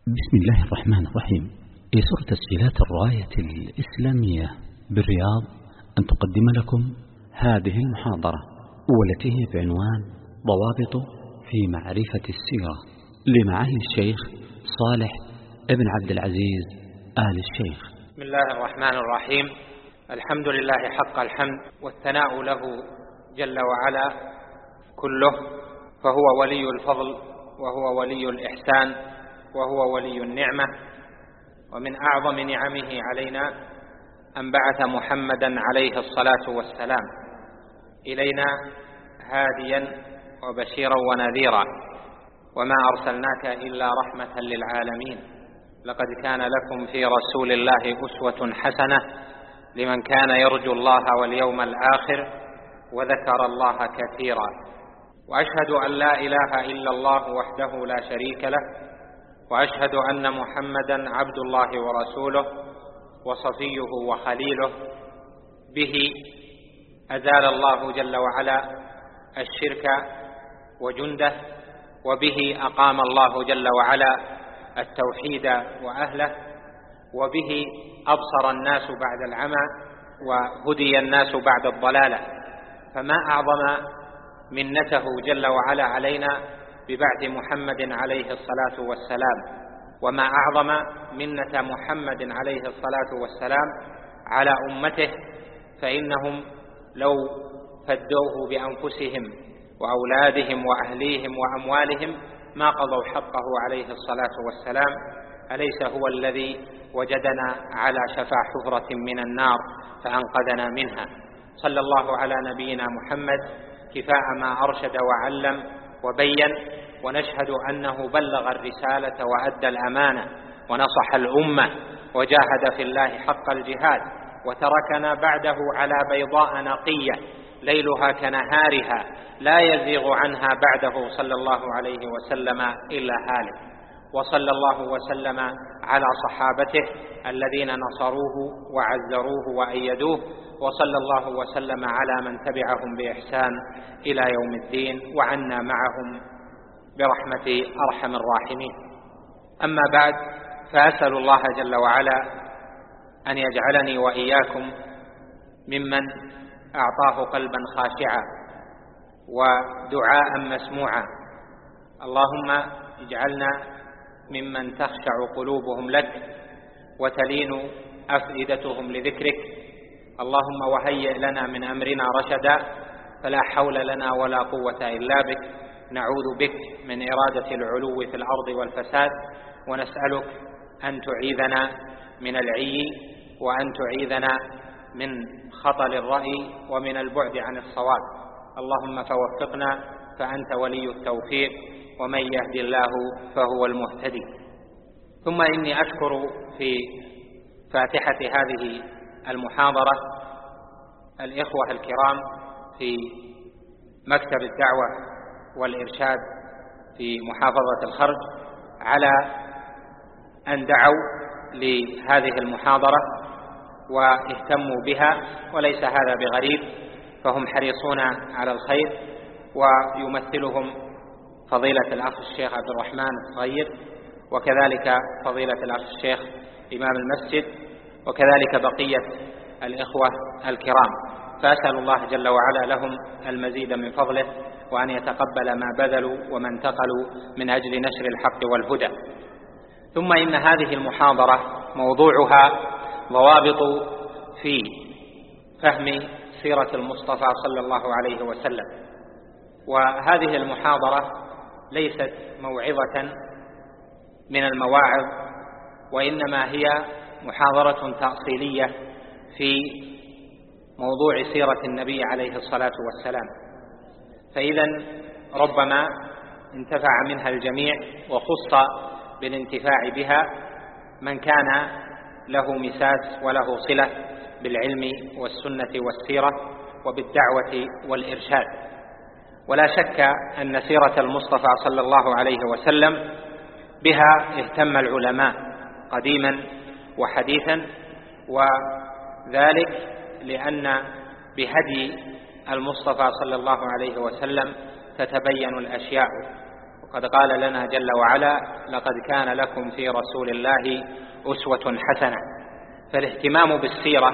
بسم الله الرحمن الرحيم. يسر تسجيلات الراية الإسلامية بالرياض أن تقدم لكم هذه المحاضرة، والتي هي بعنوان ضوابط في معرفة السيرة لمعالي الشيخ صالح ابن عبد العزيز آل الشيخ. بسم الله الرحمن الرحيم. الحمد لله حق الحمد، والثناء له جل وعلا كله، فهو ولي الفضل وهو ولي الإحسان وهو ولي النعمة. ومن أعظم نعمه علينا أن بعث محمدا عليه الصلاة والسلام إلينا هاديا وبشيرا ونذيرا، وما أرسلناك إلا رحمة للعالمين. لقد كان لكم في رسول الله أسوة حسنة لمن كان يرجو الله واليوم الآخر وذكر الله كثيرا. وأشهد أن لا إله إلا الله وحده لا شريك له، وأشهد أن محمدا عبد الله ورسوله وصفيه وخليله. به أزال الله جل وعلا الشرك وجنده، وبه أقام الله جل وعلا التوحيد وأهله، وبه أبصر الناس بعد العمى وهدي الناس بعد الضلالة. فما أعظم منته جل وعلا علينا ببعث محمد عليه الصلاة والسلام، وما أعظم منة محمد عليه الصلاة والسلام على أمته، فإنهم لو فدوه بأنفسهم وأولادهم وأهليهم وأموالهم ما قضوا حقه عليه الصلاة والسلام. أليس هو الذي وجدنا على شفا حفرة من النار فأنقذنا منها؟ صلى الله على نبينا محمد كفاء ما أرشد وعلم وبين، ونشهد أنه بلغ الرسالة وأدى الأمانة ونصح الأمة وجاهد في الله حق الجهاد، وتركنا بعده على بيضاء نقية ليلها كنهارها لا يزيغ عنها بعده صلى الله عليه وسلم إلا هالك. وصلى الله وسلم على صحابته الذين نصروه وعزروه وأيدوه، وصلى الله وسلم على من تبعهم بإحسان إلى يوم الدين، وعنا معهم برحمة أرحم الراحمين. أما بعد، فأسأل الله جل وعلا أن يجعلني وإياكم ممن أعطاه قلبا خاشعا ودعاء مسموعا. اللهم اجعلنا ممن تخشع قلوبهم لك وتلين أفئدتهم لذكرك. اللهم وهيئ لنا من أمرنا رشدا، فلا حول لنا ولا قوة إلا بك. نعوذ بك من إرادة العلو في الأرض والفساد، ونسألك أن تعيذنا من العي، وأن تعيذنا من خطل الرأي ومن البعد عن الصواب. اللهم فوفقنا، فأنت ولي التوفيق، ومن يهد الله فهو المهتدي. ثم إني أشكر في فاتحة هذه المحاضرة الإخوة الكرام في مكتب الدعوة والإرشاد في محافظة الخرج على أن دعوا لهذه المحاضرة واهتموا بها، وليس هذا بغريب، فهم حريصون على الخير. ويمثلهم فضيلة الأخ الشيخ عبد الرحمن الصغير، وكذلك فضيلة الأخ الشيخ إمام المسجد، وكذلك بقية الإخوة الكرام. فأسأل الله جل وعلا لهم المزيد من فضله، وأن يتقبل ما بذلوا وما انتقلوا من أجل نشر الحق والهدى. ثم إن هذه المحاضرة موضوعها ضوابط في فهم سيرة المصطفى صلى الله عليه وسلم. وهذه المحاضرة ليست موعظة من المواعظ، وإنما هي محاضرة تأصيلية في موضوع سيرة النبي عليه الصلاة والسلام. فإذا ربما انتفع منها الجميع، وخص بالانتفاع بها من كان له مساس وله صلة بالعلم والسنة والسيرة وبالدعوة والإرشاد. ولا شك أن سيرة المصطفى صلى الله عليه وسلم بها اهتم العلماء قديما وحديثا، وذلك لأن بهدي المصطفى صلى الله عليه وسلم تتبين الأشياء، قد قال لنا جل وعلا: لقد كان لكم في رسول الله أسوة حسنة. فالاهتمام بالسيرة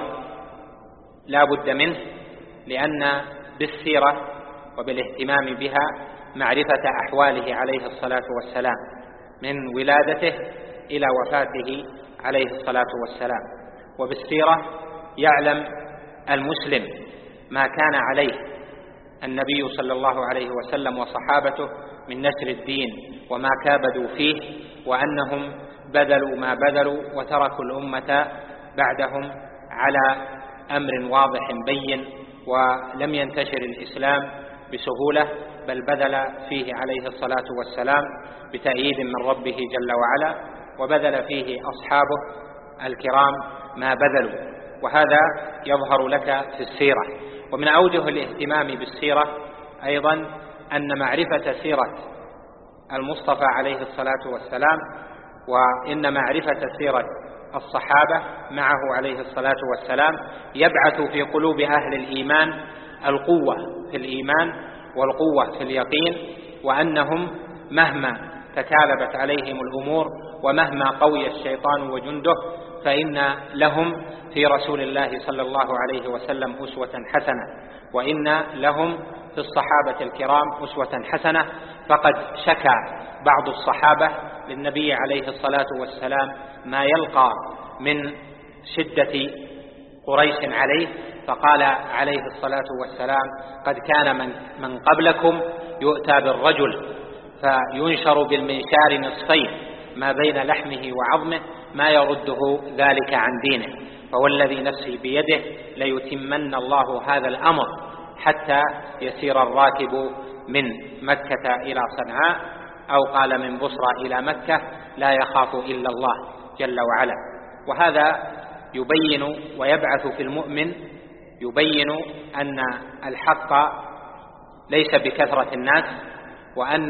لا بد منه، لأن بالسيرة وبالاهتمام بها معرفة أحواله عليه الصلاة والسلام من ولادته إلى وفاته عليه الصلاة والسلام. وبالسيرة يعلم المسلم ما كان عليه النبي صلى الله عليه وسلم وصحابته من نشر الدين وما كابدوا فيه، وأنهم بذلوا ما بذلوا وتركوا الأمة بعدهم على أمر واضح بين، ولم ينتشر الإسلام بسهولة، بل بذل فيه عليه الصلاة والسلام بتأييد من ربه جل وعلا، وبذل فيه أصحابه الكرام ما بذلوا. وهذا يظهر لك في السيرة. ومن أوجه الاهتمام بالسيرة أيضا أن معرفة سيرة المصطفى عليه الصلاة والسلام، وإن معرفة سيرة الصحابة معه عليه الصلاة والسلام يبعث في قلوب أهل الإيمان القوة في الإيمان والقوة في اليقين، وأنهم مهما تكالبت عليهم الأمور ومهما قوي الشيطان وجنده فإن لهم في رسول الله صلى الله عليه وسلم أسوة حسنة، وإن لهم في الصحابة الكرام أسوة حسنة. فقد شكى بعض الصحابة للنبي عليه الصلاة والسلام ما يلقى من شدة قريش عليه، فقال عليه الصلاة والسلام: قد كان من قبلكم يؤتى بالرجل فينشر بالمنشار نصفين ما بين لحمه وعظمه ما يرده ذلك عن دينه، فوالذي نفسي بيده ليتمن الله هذا الأمر حتى يسير الراكب من مكة إلى صنعاء، أو قال من بصرى إلى مكة، لا يخاف إلا الله جل وعلا. وهذا يبين ويبعث في المؤمن، يبين أن الحق ليس بكثرة الناس، وأن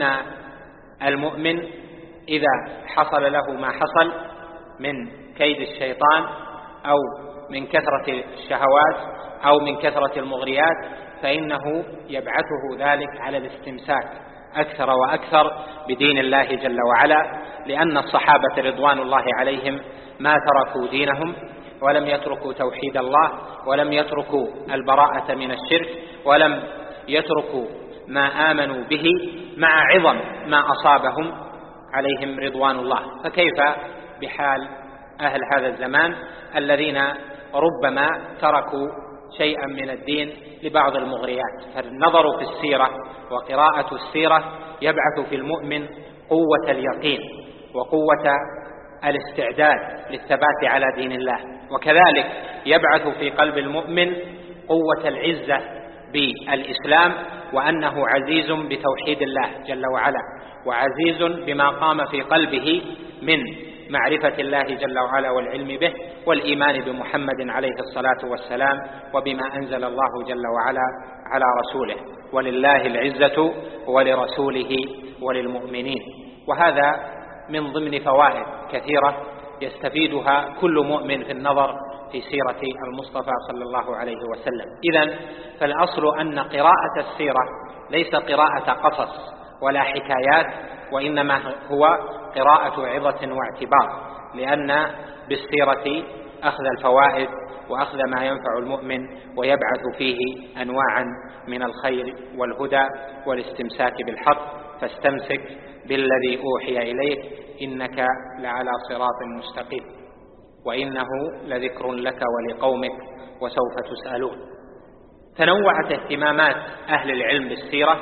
المؤمن إذا حصل له ما حصل من كيد الشيطان أو من كثرة الشهوات أو من كثرة المغريات فإنه يبعثه ذلك على الاستمساك أكثر وأكثر بدين الله جل وعلا، لأن الصحابة رضوان الله عليهم ما تركوا دينهم ولم يتركوا توحيد الله ولم يتركوا البراءة من الشرك ولم يتركوا ما آمنوا به مع عظم ما أصابهم عليهم رضوان الله. فكيف بحال أهل هذا الزمان الذين ربما تركوا شيئا من الدين لبعض المغريات؟ فالنظر في السيرة وقراءة السيرة يبعث في المؤمن قوة اليقين وقوة الاستعداد للثبات على دين الله، وكذلك يبعث في قلب المؤمن قوة العزة بالإسلام، وأنه عزيز بتوحيد الله جل وعلا، وعزيز بما قام في قلبه من معرفة الله جل وعلا والعلم به والإيمان بمحمد عليه الصلاة والسلام وبما أنزل الله جل وعلا على رسوله. ولله العزة ولرسوله وللمؤمنين. وهذا من ضمن فوائد كثيرة يستفيدها كل مؤمن في النظر في سيرة المصطفى صلى الله عليه وسلم. إذن فالأصل أن قراءة السيرة ليس قراءة قصص ولا حكايات، وإنما هو قراءة عظة واعتبار، لأن بالسيرة أخذ الفوائد وأخذ ما ينفع المؤمن ويبعث فيه أنواعا من الخير والهدى والاستمساك بالحق. فاستمسك بالذي أوحي إليك إنك لعلى صراط مستقيم وإنه لذكر لك ولقومك وسوف تسألون. تنوعت اهتمامات أهل العلم بالسيرة،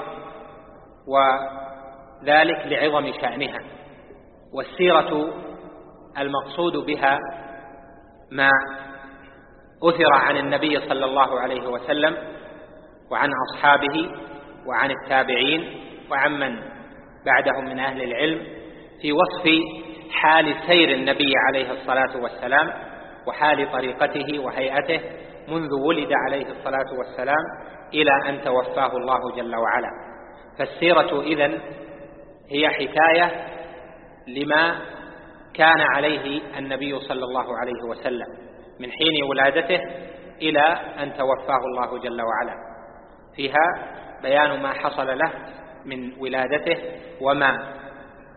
وذلك لعظم شأنها. والسيرة المقصود بها ما أثر عن النبي صلى الله عليه وسلم وعن أصحابه وعن التابعين وعن من بعدهم من أهل العلم في وصف حال سير النبي عليه الصلاة والسلام وحال طريقته وهيئته منذ ولد عليه الصلاة والسلام إلى أن توفاه الله جل وعلا. فالسيرة إذن هي حكاية لما كان عليه النبي صلى الله عليه وسلم من حين ولادته إلى أن توفاه الله جل وعلا. فيها بيان ما حصل له من ولادته وما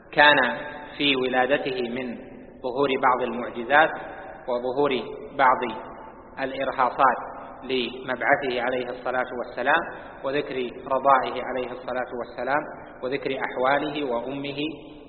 كان في ولادته من ظهور بعض المعجزات وظهور بعض الإرهاصات لمبعثه عليه الصلاة والسلام، وذكر رضائه عليه الصلاة والسلام، وذكر أحواله وأمه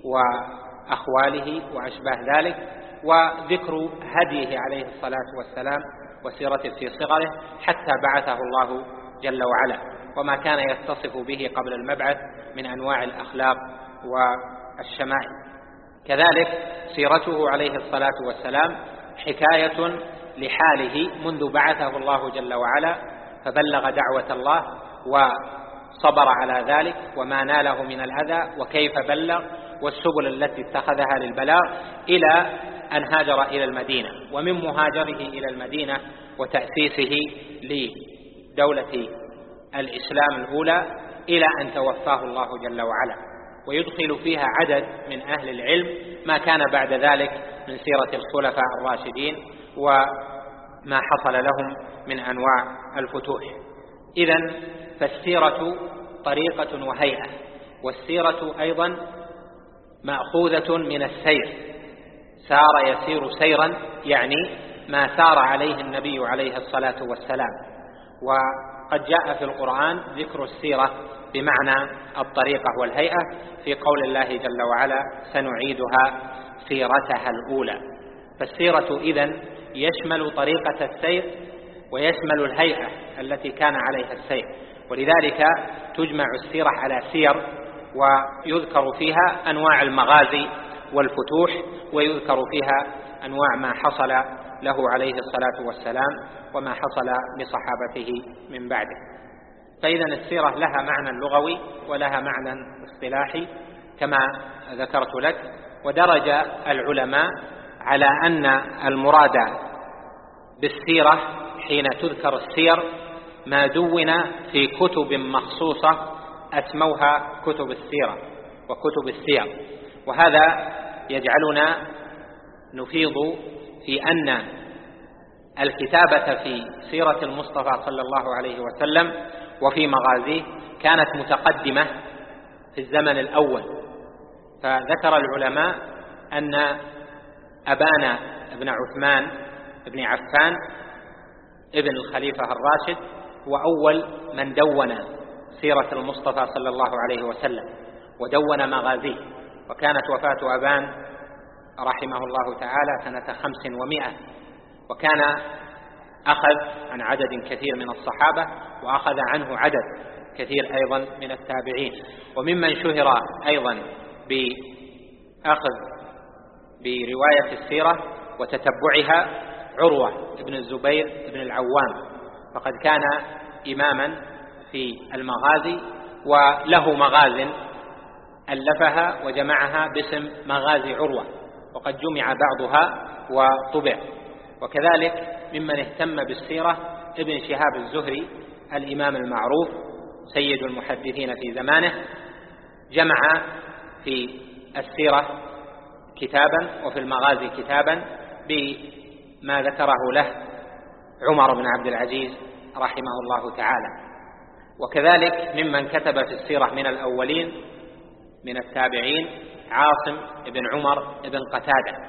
وأخواله وأشباه ذلك، وذكر هديه عليه الصلاة والسلام وسيرته في صغره حتى بعثه الله جل وعلا، وما كان يتصف به قبل المبعث من أنواع الأخلاق والشمائل. كذلك سيرته عليه الصلاة والسلام حكاية لحاله منذ بعثه الله جل وعلا، فبلغ دعوة الله وصبر على ذلك وما ناله من الأذى وكيف بلغ والسبل التي اتخذها للبلاغ، إلى أن هاجر إلى المدينة، ومن مهاجره إلى المدينة وتأسيسه لدولة الإسلام الأولى إلى أن توفاه الله جل وعلا، ويدخل فيها عدد من أهل العلم ما كان بعد ذلك من سيرة الخلفاء الراشدين وما حصل لهم من أنواع الفتوح. إذن فالسيرة طريقة وهيئة، والسيرة أيضا مأخوذة من السير، سار يسير سيرا، يعني ما سار عليه النبي عليه الصلاة والسلام. وقد جاء في القرآن ذكر السيرة بمعنى الطريقة والهيئة في قول الله جل وعلا: سنعيدها سيرتها الأولى. فالسيرة إذن يشمل طريقة السير ويشمل الهيئة التي كان عليها السير، ولذلك تجمع السيرة على سير، ويذكر فيها أنواع المغازي والفتوح، ويذكر فيها أنواع ما حصل له عليه الصلاة والسلام وما حصل لصحابته من بعده. فإذا السيرة لها معنى لغوي ولها معنى اصطلاحي كما ذكرت لك. ودرج العلماء على أن المراد بالسيرة حين تذكر السير ما دون في كتب مخصوصة أسموها كتب السيرة وكتب السير، وهذا يجعلنا نفيض في أن الكتابة في سيرة المصطفى صلى الله عليه وسلم وفي مغازيه كانت متقدمة في الزمن الأول. فذكر العلماء أن أبان بن عثمان بن عفان ابن الخليفة الراشد هو أول من دون سيرة المصطفى صلى الله عليه وسلم ودون مغازيه، وكانت وفاة أبان رحمه الله تعالى سنة 500، وكان أخذ عن عدد كثير من الصحابة وأخذ عنه عدد كثير أيضا من التابعين. وممن شهر أيضا بأخذ برواية السيرة وتتبعها عروة بن الزبير بن العوام، فقد كان إماما في المغازي وله مغاز ألفها وجمعها باسم مغازي عروة، وقد جمع بعضها وطبع. وكذلك ممن اهتم بالسيرة ابن شهاب الزهري الإمام المعروف سيد المحدثين في زمانه، جمع في السيرة كتابا وفي المغازي كتابا بما ذكره له عمر بن عبد العزيز رحمه الله تعالى. وكذلك ممن كتب في السيرة من الأولين من التابعين عاصم بن عمر بن قتادة،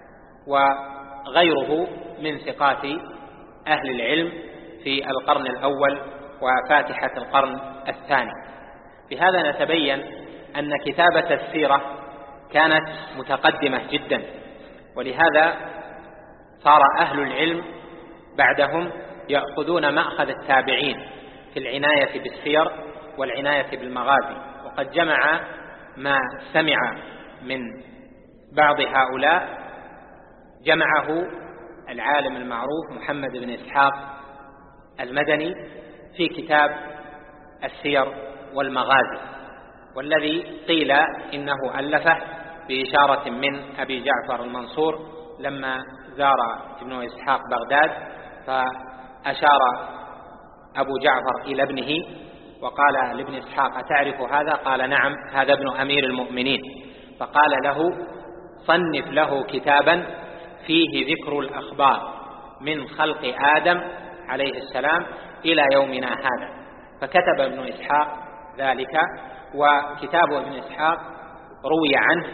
وغيره من ثقات أهل العلم في القرن الأول وفاتحة القرن الثاني. بهذا نتبين أن كتابة السيرة كانت متقدمة جدا، ولهذا صار أهل العلم بعدهم يأخذون مأخذ التابعين في العناية بالسير والعناية بالمغازي. وقد جمع ما سمع من بعض هؤلاء جمعه العالم المعروف محمد بن إسحاق المدني في كتاب السير والمغازي، والذي قيل إنه ألفه بإشارة من أبي جعفر المنصور لما زار ابن إسحاق بغداد، فأشار أبو جعفر إلى ابنه وقال لابن إسحاق: أتعرف هذا؟ قال: نعم، هذا ابن أمير المؤمنين. فقال له: صنف له كتابا فيه ذكر الأخبار من خلق آدم عليه السلام إلى يومنا هذا. فكتب ابن إسحاق ذلك، وكتاب ابن إسحاق روي عنه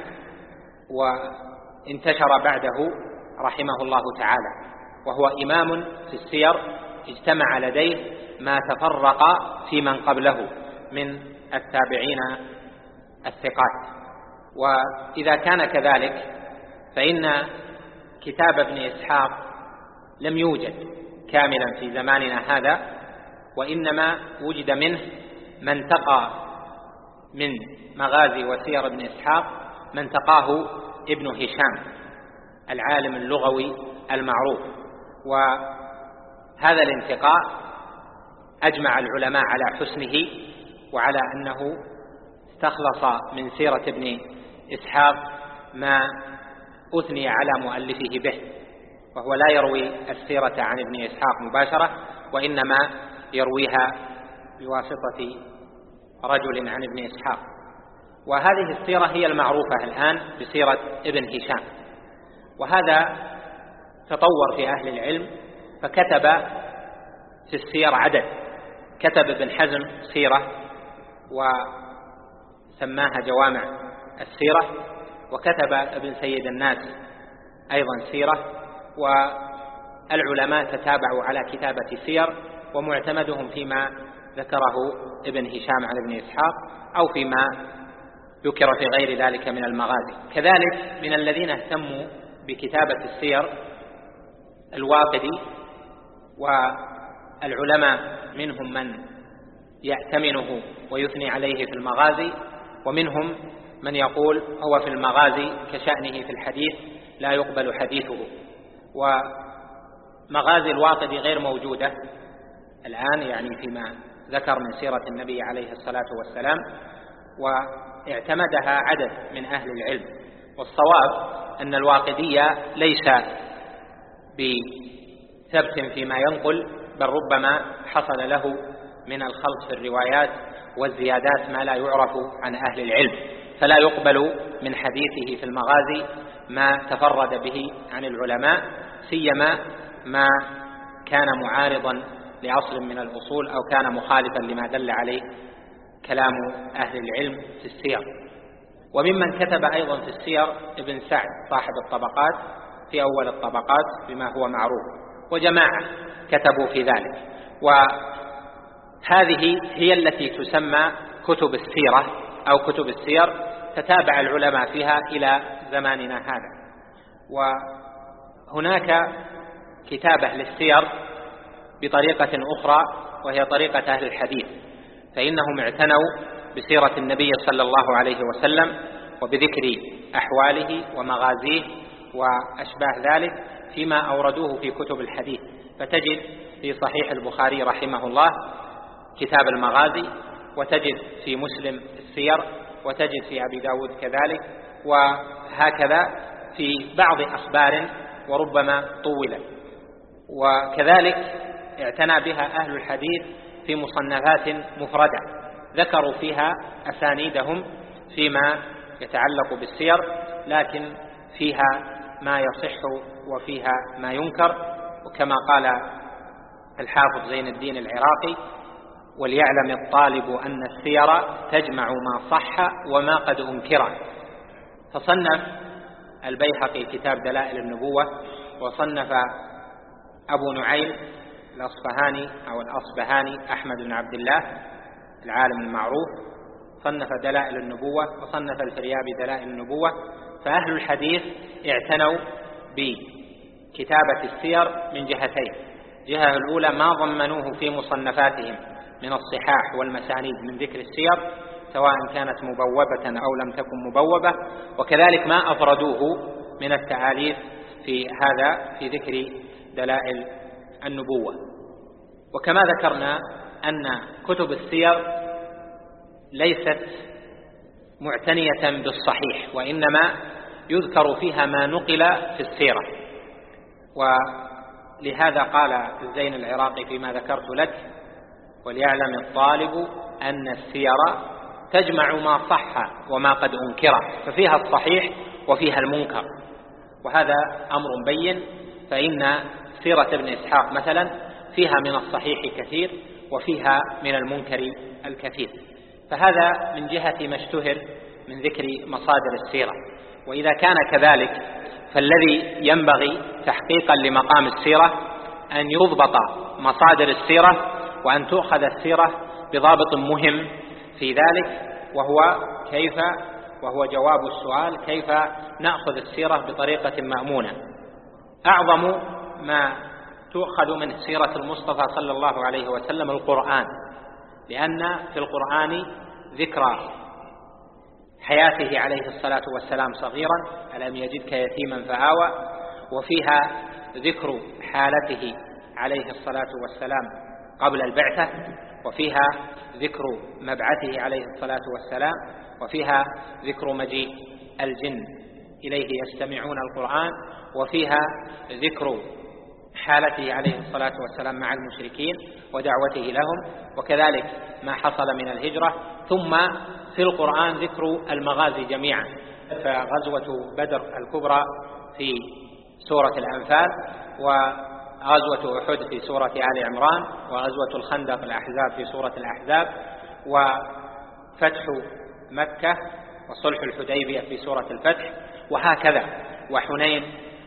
وانتشر بعده رحمه الله تعالى، وهو إمام في السير اجتمع لديه ما تفرق في من قبله من التابعين الثقات. وإذا كان كذلك فإن كتاب ابن إسحاق لم يوجد كاملا في زماننا هذا، وإنما وجد منه ما انتقى من مغازي وسير ابن إسحاق ما انتقاه ابن هشام العالم اللغوي المعروف. وهذا الانتقاء أجمع العلماء على حسنه وعلى أنه استخلص من سيرة ابن إسحاق ما أثني على مؤلفه به، وهو لا يروي السيرة عن ابن إسحاق مباشرة، وإنما يرويها بواسطة رجل عن ابن إسحاق. وهذه السيرة هي المعروفة الآن بسيرة ابن هشام. وهذا تطور في أهل العلم فكتب في السير عدد، كتب ابن حزم سيرة وسماها جوامع السيرة، وكتب ابن سيد الناس أيضا سيرة، والعلماء تتابعوا على كتابة سير، ومعتمدهم فيما ذكره ابن هشام عن ابن إسحاق أو فيما ذكر في غير ذلك من المغازي. كذلك من الذين اهتموا بكتابة السير الواقدي، والعلماء منهم من يأتمنه ويثني عليه في المغازي، ومنهم من يقول هو في المغازي كشأنه في الحديث لا يقبل حديثه. ومغازي الواقدي غير موجودة الآن يعني فيما ذكر من سيرة النبي عليه الصلاة والسلام، واعتمدها عدد من أهل العلم. والصواب أن الواقدية ليس بثبت فيما ينقل، بل ربما حصل له من الخلط في الروايات والزيادات ما لا يعرف عن أهل العلم، فلا يقبل من حديثه في المغازي ما تفرد به عن العلماء، سيما ما كان معارضا لأصل من الأصول أو كان مخالفا لما دل عليه كلام أهل العلم في السير. وممن كتب أيضا في السير ابن سعد صاحب الطبقات في أول الطبقات بما هو معروف، وجماعة كتبوا في ذلك. وهذه هي التي تسمى كتب السيرة أو كتب السير، تتابع العلماء فيها إلى زماننا هذا. وهناك كتابة للسير بطريقة أخرى وهي طريقة أهل الحديث، فإنهم اعتنوا بسيرة النبي صلى الله عليه وسلم وبذكر أحواله ومغازيه وأشباه ذلك فيما أوردوه في كتب الحديث. فتجد في صحيح البخاري رحمه الله كتاب المغازي، وتجد في مسلم السير، وتجد في أبي داود كذلك، وهكذا في بعض أخبار وربما طولت. وكذلك اعتنى بها أهل الحديث في مصنفات مفردة ذكروا فيها أسانيدهم فيما يتعلق بالسير، لكن فيها ما يصح وفيها ما ينكر. وكما قال الحافظ زين الدين العراقي: وليعلم الطالب أن السير تجمع ما صح وما قد أنكر. فصنف البيهقي كتاب دلائل النبوة، وصنف أبو نعيم الأصفهاني أو الأصبهاني أحمد بن عبد الله العالم المعروف صنف دلائل النبوة، وصنف الفريابي دلائل النبوة. فأهل الحديث اعتنوا بكتابة السير من جهتين: جهة الأولى ما ضمنوه في مصنفاتهم من الصحاح والمسانيد من ذكر السير سواء كانت مبوبة أو لم تكن مبوبة، وكذلك ما أفردوه من التعاليف في هذا في ذكر دلائل النبوة. وكما ذكرنا أن كتب السير ليست معتنية بالصحيح، وإنما يذكر فيها ما نقل في السيرة. ولهذا قال الزين العراقي فيما ذكرت لك: وليعلم الطالب أن السير تجمع ما صح وما قد أنكر، ففيها الصحيح وفيها المنكر، وهذا أمر بين. فإن سيرة ابن إسحاق مثلا فيها من الصحيح كثير وفيها من المنكر الكثير. فهذا من جهة ما اشتهر من ذكر مصادر السيرة. وإذا كان كذلك فالذي ينبغي تحقيقا لمقام السيرة أن يضبط مصادر السيرة، وأن تؤخذ السيرة بضابط مهم في ذلك، وهو جواب السؤال: كيف نأخذ السيرة بطريقة مأمونة؟ أعظم ما تؤخذ من سيرة المصطفى صلى الله عليه وسلم القرآن، لأن في القرآن ذكر حياته عليه الصلاة والسلام صغيرا، ألم يجدك يتيما فآوى، وفيها ذكر حالته عليه الصلاة والسلام قبل البعثة، وفيها ذكر مبعثه عليه الصلاة والسلام، وفيها ذكر مجيء الجن إليه يستمعون القرآن، وفيها ذكر حالته عليه الصلاة والسلام مع المشركين ودعوته لهم، وكذلك ما حصل من الهجرة. ثم في القرآن ذكر المغازي جميعا، فغزوة بدر الكبرى في سورة الأنفال، وغزوة أحد في سورة آل عمران، وغزوة الخندق الأحزاب في سورة الأحزاب، وفتح مكة وصلح الحديبية في سورة الفتح، وهكذا، وحنين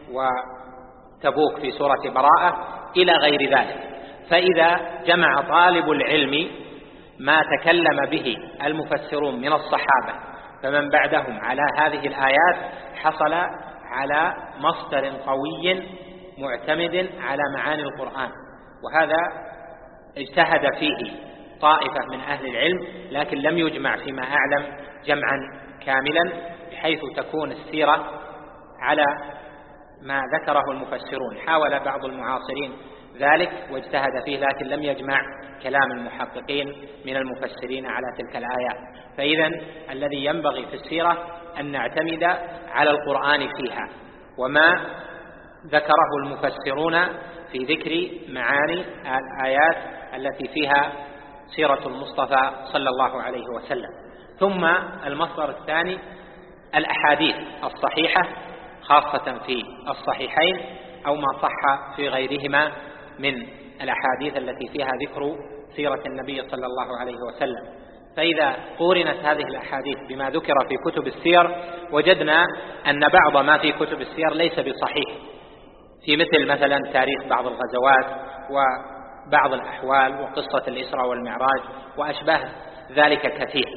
وتبوك في سورة براءة إلى غير ذلك. فإذا جمع طالب العلم ما تكلم به المفسرون من الصحابة فمن بعدهم على هذه الآيات، حصل على مصدر قوي معتمد على معاني القرآن. وهذا اجتهد فيه طائفة من أهل العلم، لكن لم يجمع فيما أعلم جمعا كاملا بحيث تكون السيرة على ما ذكره المفسرون. حاول بعض المعاصرين ذلك واجتهد فيه، لكن لم يجمع كلام المحققين من المفسرين على تلك الآيات. فإذا الذي ينبغي في السيرة أن نعتمد على القرآن فيها، وما ذكره المفسرون في ذكر معاني الآيات التي فيها سيرة المصطفى صلى الله عليه وسلم. ثم المصدر الثاني الأحاديث الصحيحة، خاصة في الصحيحين أو ما صح في غيرهما من الأحاديث التي فيها ذكر سيرة النبي صلى الله عليه وسلم. فإذا قورنت هذه الأحاديث بما ذكر في كتب السير، وجدنا أن بعض ما في كتب السير ليس بصحيح، في مثلا تاريخ بعض الغزوات وبعض الأحوال وقصة الإسراء والمعراج وأشباه ذلك كثير.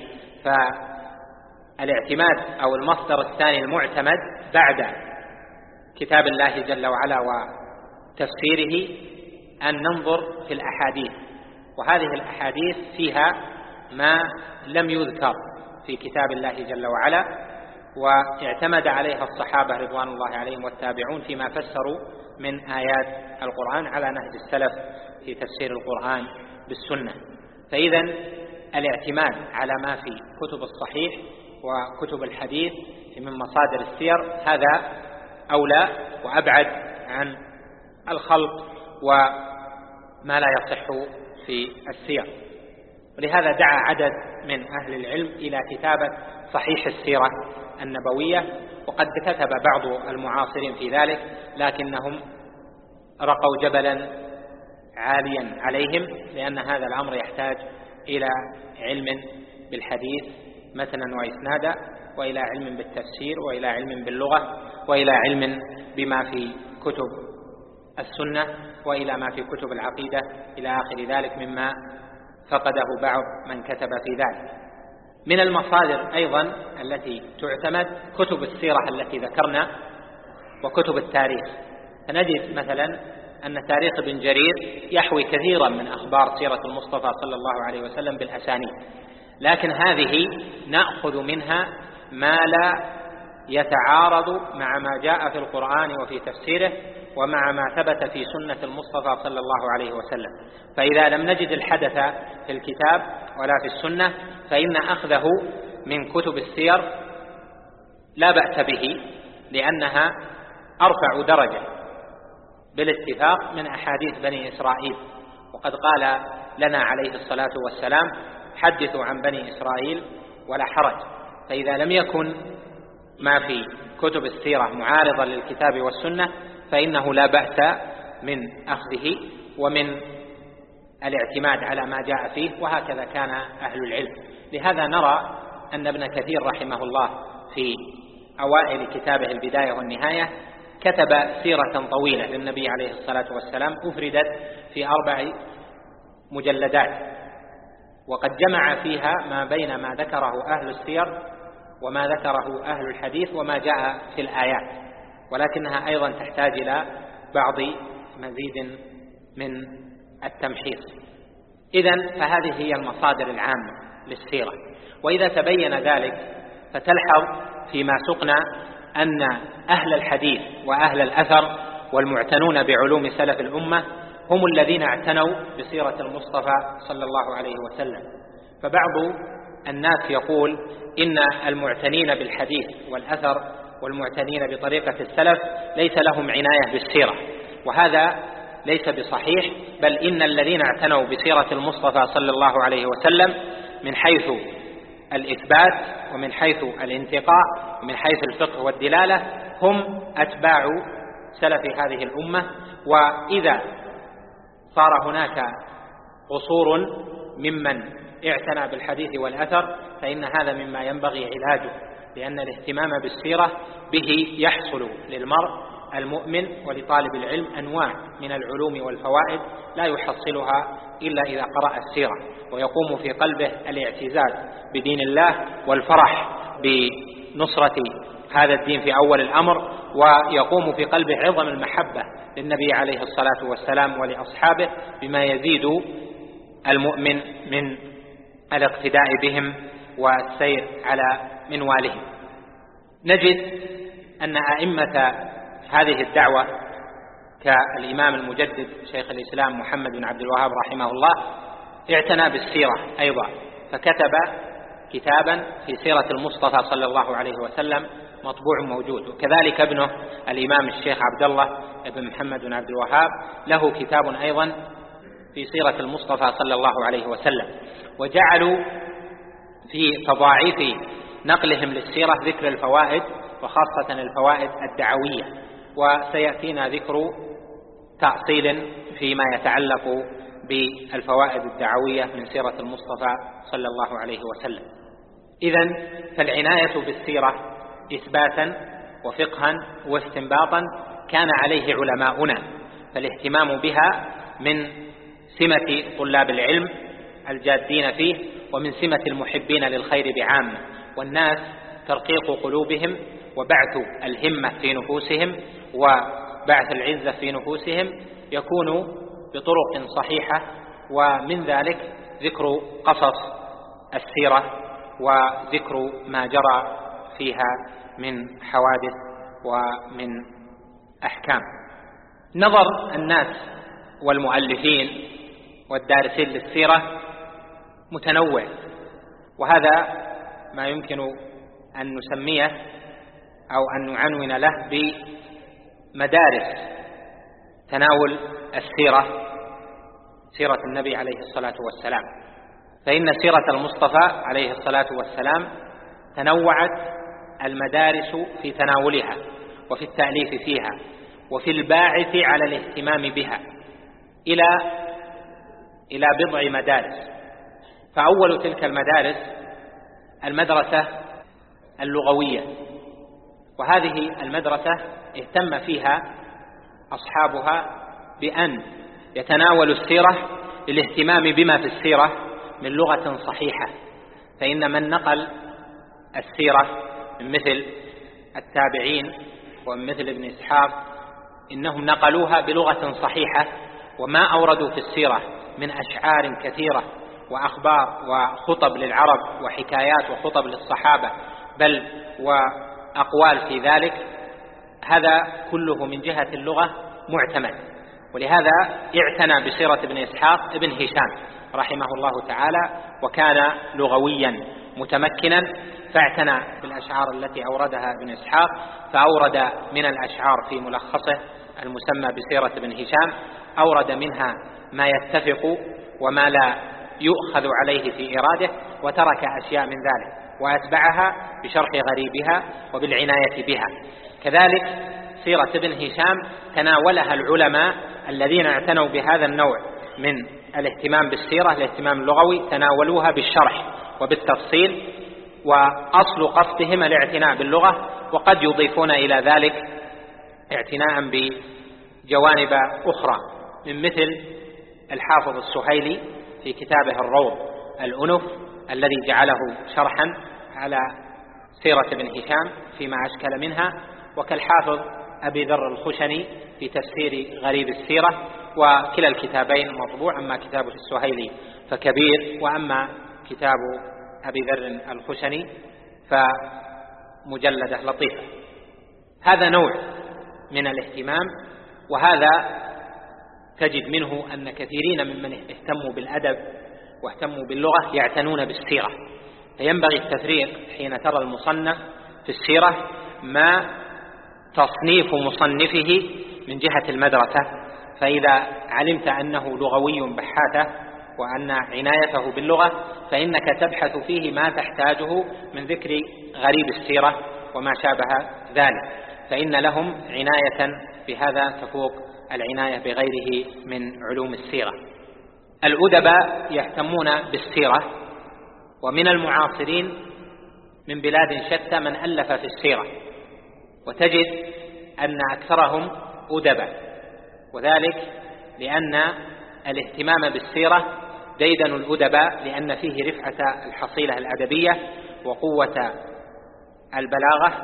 فالاعتماد أو المصدر الثاني المعتمد بعد كتاب الله جل وعلا وتفسيره أن ننظر في الأحاديث، وهذه الأحاديث فيها ما لم يذكر في كتاب الله جل وعلا، واعتمد عليها الصحابة رضوان الله عليهم والتابعون فيما فسروا من آيات القرآن على نهج السلف في تفسير القرآن بالسنة. فإذا الاعتماد على ما في كتب الصحيح وكتب الحديث من مصادر السير هذا أولى وأبعد عن الخلط وما لا يصح في السير. ولهذا دعا عدد من أهل العلم إلى كتابة صحيح السيرة النبوية، وقد كتب بعض المعاصرين في ذلك، لكنهم رقوا جبلا عاليا عليهم، لأن هذا الأمر يحتاج إلى علم بالحديث متنا وإسنادا، وإلى علم بالتفسير، وإلى علم باللغة، وإلى علم بما في كتب السنة، وإلى ما في كتب العقيدة إلى آخر ذلك مما فقده بعض من كتب في ذلك. من المصادر أيضا التي تعتمد كتب السيرة التي ذكرنا وكتب التاريخ. فنجد مثلا أن تاريخ ابن جرير يحوي كثيرا من أخبار سيرة المصطفى صلى الله عليه وسلم بالأسانيد، لكن هذه نأخذ منها ما لا يتعارض مع ما جاء في القرآن وفي تفسيره ومع ما ثبت في سنة المصطفى صلى الله عليه وسلم. فإذا لم نجد الحدث في الكتاب ولا في السنة فإن أخذه من كتب السير لا بأس به، لأنها أرفع درجة بالاتفاق من أحاديث بني إسرائيل. وقد قال لنا عليه الصلاة والسلام: حدثوا عن بني إسرائيل ولا حرج. فإذا لم يكن ما في كتب السيرة معارضا للكتاب والسنة فإنه لا بأس من أخذه ومن الاعتماد على ما جاء فيه، وهكذا كان أهل العلم. لهذا نرى أن ابن كثير رحمه الله في أوائل كتابه البداية والنهاية كتب سيرة طويلة للنبي عليه الصلاة والسلام أفردت في 4 مجلدات، وقد جمع فيها ما بين ما ذكره أهل السير وما ذكره أهل الحديث وما جاء في الآيات، ولكنها أيضا تحتاج إلى بعض مزيد من التمحيص. إذن فهذه هي المصادر العامة للسيرة. وإذا تبين ذلك فتلحظ فيما سقنا أن أهل الحديث وأهل الأثر والمعتنون بعلوم سلف الأمة هم الذين اعتنوا بسيرة المصطفى صلى الله عليه وسلم. فبعض الناس يقول إن المعتنين بالحديث والأثر والمعتنين بطريقة السلف ليس لهم عناية بالسيرة، وهذا ليس بصحيح، بل إن الذين اعتنوا بسيرة المصطفى صلى الله عليه وسلم من حيث الإثبات ومن حيث الانتقاء ومن حيث الفقه والدلالة هم أتباع سلف هذه الأمة. وإذا صار هناك قصور ممن اعتنى بالحديث والأثر فإن هذا مما ينبغي علاجه، لأن الاهتمام بالسيرة به يحصل للمرء المؤمن ولطالب العلم أنواع من العلوم والفوائد لا يحصلها إلا إذا قرأ السيرة، ويقوم في قلبه الاعتزاز بدين الله والفرح بنصرة هذا الدين في أول الأمر، ويقوم في قلبه عظم المحبة للنبي عليه الصلاة والسلام ولأصحابه بما يزيد المؤمن من الاقتداء بهم والسير على منوالهم. نجد أن أئمة هذه الدعوة كالإمام المجدد شيخ الإسلام محمد بن عبد الوهاب رحمه الله اعتنى بالسيرة أيضا، فكتب كتابا في سيرة المصطفى صلى الله عليه وسلم مطبوع موجود، وكذلك ابنه الإمام الشيخ عبد الله بن محمد بن عبد الوهاب له كتاب أيضا في سيرة المصطفى صلى الله عليه وسلم. وجعلوا في تضاعيف نقلهم للسيرة ذكر الفوائد، وخاصة الفوائد الدعوية، وسيأتينا ذكر تأصيل فيما يتعلق بالفوائد الدعوية من سيرة المصطفى صلى الله عليه وسلم. إذن فالعناية بالسيرة إثباتا وفقها واستنباطا كان عليه علماؤنا، فالاهتمام بها من سمة طلاب العلم الجادين فيه، ومن سمة المحبين للخير بعامة، والناس ترقيق قلوبهم وبعث الهمة في نفوسهم وبعث العزة في نفوسهم يكون بطرق صحيحة، ومن ذلك ذكر قصص السيرة وذكر ما جرى فيها من حوادث ومن أحكام. نظر الناس والمؤلفين والدارسين للسيرة متنوع، وهذا ما يمكن أن نسميه أو أن نعنون له بمدارس تناول السيرة، سيرة النبي عليه الصلاة والسلام. فإن سيرة المصطفى عليه الصلاة والسلام تنوعت المدارس في تناولها وفي التأليف فيها وفي الباعث على الاهتمام بها إلى بضع مدارس. فأول تلك المدارس المدرسة اللغوية، وهذه المدرسة اهتم فيها أصحابها بأن يتناولوا السيرة للاهتمام بما في السيرة من لغة صحيحة، فإن من نقل السيرة من مثل التابعين ومن مثل ابن إسحاق إنهم نقلوها بلغة صحيحة، وما أوردوا في السيرة من أشعار كثيرة وأخبار وخطب للعرب وحكايات وخطب للصحابة بل وأقوال في ذلك، هذا كله من جهة اللغة معتمد. ولهذا اعتنى بسيرة ابن إسحاق ابن هشام رحمه الله تعالى، وكان لغويا متمكنا، فاعتنى بالأشعار التي أوردها ابن إسحاق، فأورد من الأشعار في ملخصه المسمى بسيرة ابن هشام أورد منها ما يتفق وما لا يؤخذ عليه في إراده، وترك أشياء من ذلك وأتبعها بشرح غريبها وبالعناية بها. كذلك سيرة ابن هشام تناولها العلماء الذين اعتنوا بهذا النوع من الاهتمام بالسيرة، الاهتمام اللغوي، تناولوها بالشرح وبالتفصيل وأصل قصدهم الاعتناء باللغة، وقد يضيفون إلى ذلك اعتناء بجوانب أخرى، من مثل الحافظ السهيلي في كتابه الروض الأنف الذي جعله شرحا على سيرة ابن هشام فيما أشكل منها، وكالحافظ أبي ذر الخشني في تفسير غريب السيرة، وكلا الكتابين مطبوع، أما كتاب السهيلي فكبير، وأما كتاب أبي ذر الخشني فمجلدة لطيفة. هذا نوع من الاهتمام، وهذا تجد منه أن كثيرين ممن اهتموا بالأدب واهتموا باللغة يعتنون بالسيرة، فينبغي التفريق حين ترى المصنف في السيرة ما تصنيف مصنفه من جهة المدرسة، فإذا علمت أنه لغوي بحاثة وأن عنايته باللغة فإنك تبحث فيه ما تحتاجه من ذكر غريب السيرة وما شابه ذلك، فإن لهم عناية بهذا تفوق العناية بغيره من علوم السيرة. الأدباء يهتمون بالسيرة، ومن المعاصرين من بلاد شتى من ألف في السيرة، وتجد أن أكثرهم أدباء، وذلك لأن الاهتمام بالسيرة ديدن الأدباء، لأن فيه رفعة الحصيلة الأدبية وقوة البلاغة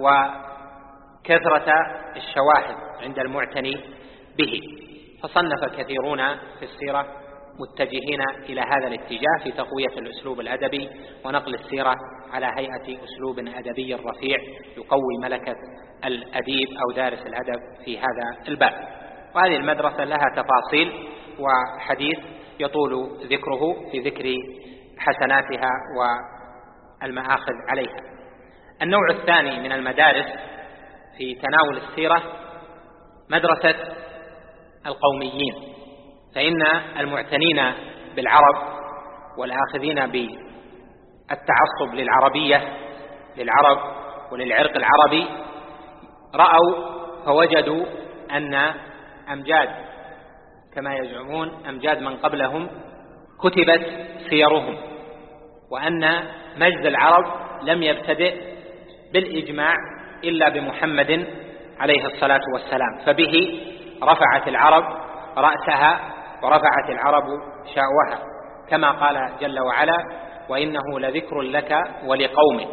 وكثرة الشواهد عند المعتني به، فصنف كثيرون في السيرة متجهين إلى هذا الاتجاه في تقوية الأسلوب الأدبي ونقل السيرة على هيئة أسلوب أدبي رفيع يقوي ملكة الأديب أو دارس الأدب في هذا الباب. وهذه المدرسة لها تفاصيل وحديث يطول ذكره في ذكر حسناتها والمآخذ عليها. النوع الثاني من المدارس في تناول السيرة مدرسة القوميين، فإن المعتنين بالعرب والآخذين بالتعصب للعربية للعرب وللعرق العربي رأوا فوجدوا أن أمجاد كما يزعمون أمجاد من قبلهم كتبت سيرهم، وأن مجد العرب لم يبتدئ بالإجماع إلا بمحمد عليه الصلاة والسلام، فبه رفعت العرب رأسها ورفعت العرب شأوها، كما قال جل وعلا: وإنه لذكر لك ولقومك.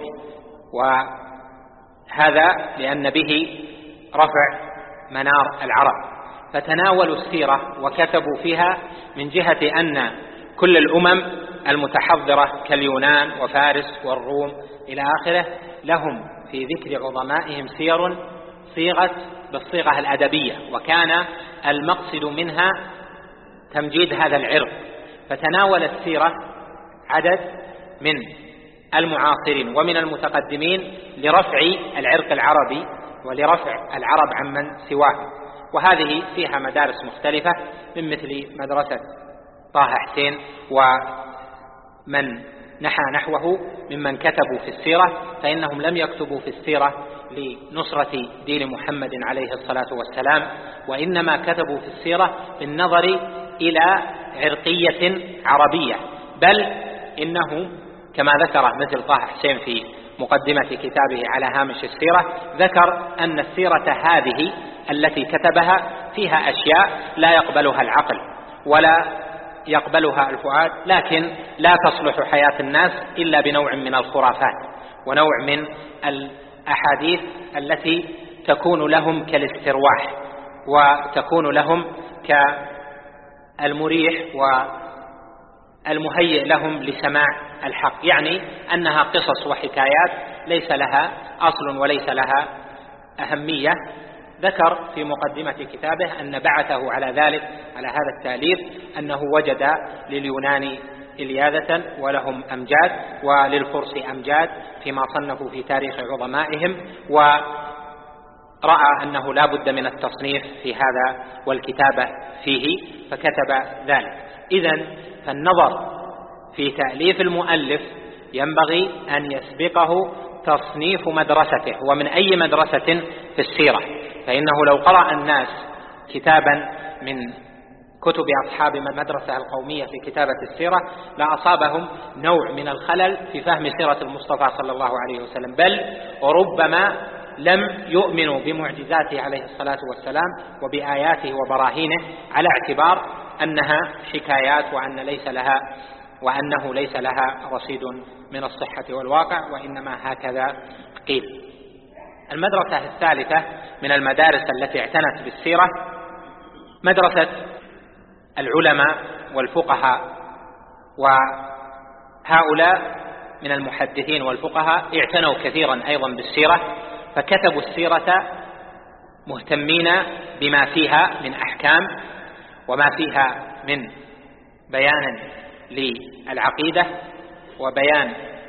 وهذا لأن به رفع منار العرب، فتناولوا السيرة وكتبوا فيها من جهة أن كل الأمم المتحضرة كاليونان وفارس والروم إلى آخره لهم في ذكر عظمائهم سير صيغت بالصيغة الأدبية، وكان المقصد منها تمجيد هذا العرق، فتناول السيرة عدد من المعاصرين ومن المتقدمين لرفع العرق العربي ولرفع العرب عمن سواهم. وهذه فيها مدارس مختلفة، من مثل مدرسة طه حسين ومن نحى نحوه ممن كتبوا في السيرة، فإنهم لم يكتبوا في السيرة لنصرة دين محمد عليه الصلاة والسلام، وإنما كتبوا في السيرة بالنظر إلى عرقية عربية، بل إنه كما ذكر مثل طه حسين في مقدمة كتابه على هامش السيرة، ذكر أن السيرة هذه التي كتبها فيها أشياء لا يقبلها العقل ولا يقبلها الفؤاد، لكن لا تصلح حياة الناس إلا بنوع من الخرافات ونوع من الأحاديث التي تكون لهم كالاسترواح وتكون لهم كالمريح والمهيئ لهم لسماع الحق، يعني أنها قصص وحكايات ليس لها أصل وليس لها أهمية. ذكر في مقدمة كتابه أن بعثه على ذلك على هذا التأليف أنه وجد لليونان إلياذة ولهم أمجاد وللفرس أمجاد فيما صنفوا في تاريخ عظمائهم، ورأى أنه لا بد من التصنيف في هذا والكتابة فيه فكتب ذلك. إذن فالنظر في تأليف المؤلف ينبغي أن يسبقه تصنيف مدرسته ومن أي مدرسة في السيرة، فإنه لو قرأ الناس كتابا من كتب أصحاب المدرسة القومية في كتابة السيرة لأصابهم نوع من الخلل في فهم سيرة المصطفى صلى الله عليه وسلم، بل وربما لم يؤمنوا بمعجزاته عليه الصلاة والسلام وبآياته وبراهينه على اعتبار أنها حكايات وأنه ليس لها رصيد من الصحة والواقع، وإنما هكذا قيل. المدرسة الثالثة من المدارس التي اعتنت بالسيرة مدرسة العلماء والفقهاء، وهؤلاء من المحدثين والفقهاء اعتنوا كثيرا أيضا بالسيرة، فكتبوا السيرة مهتمين بما فيها من أحكام وما فيها من بيان للعقيدة وبيان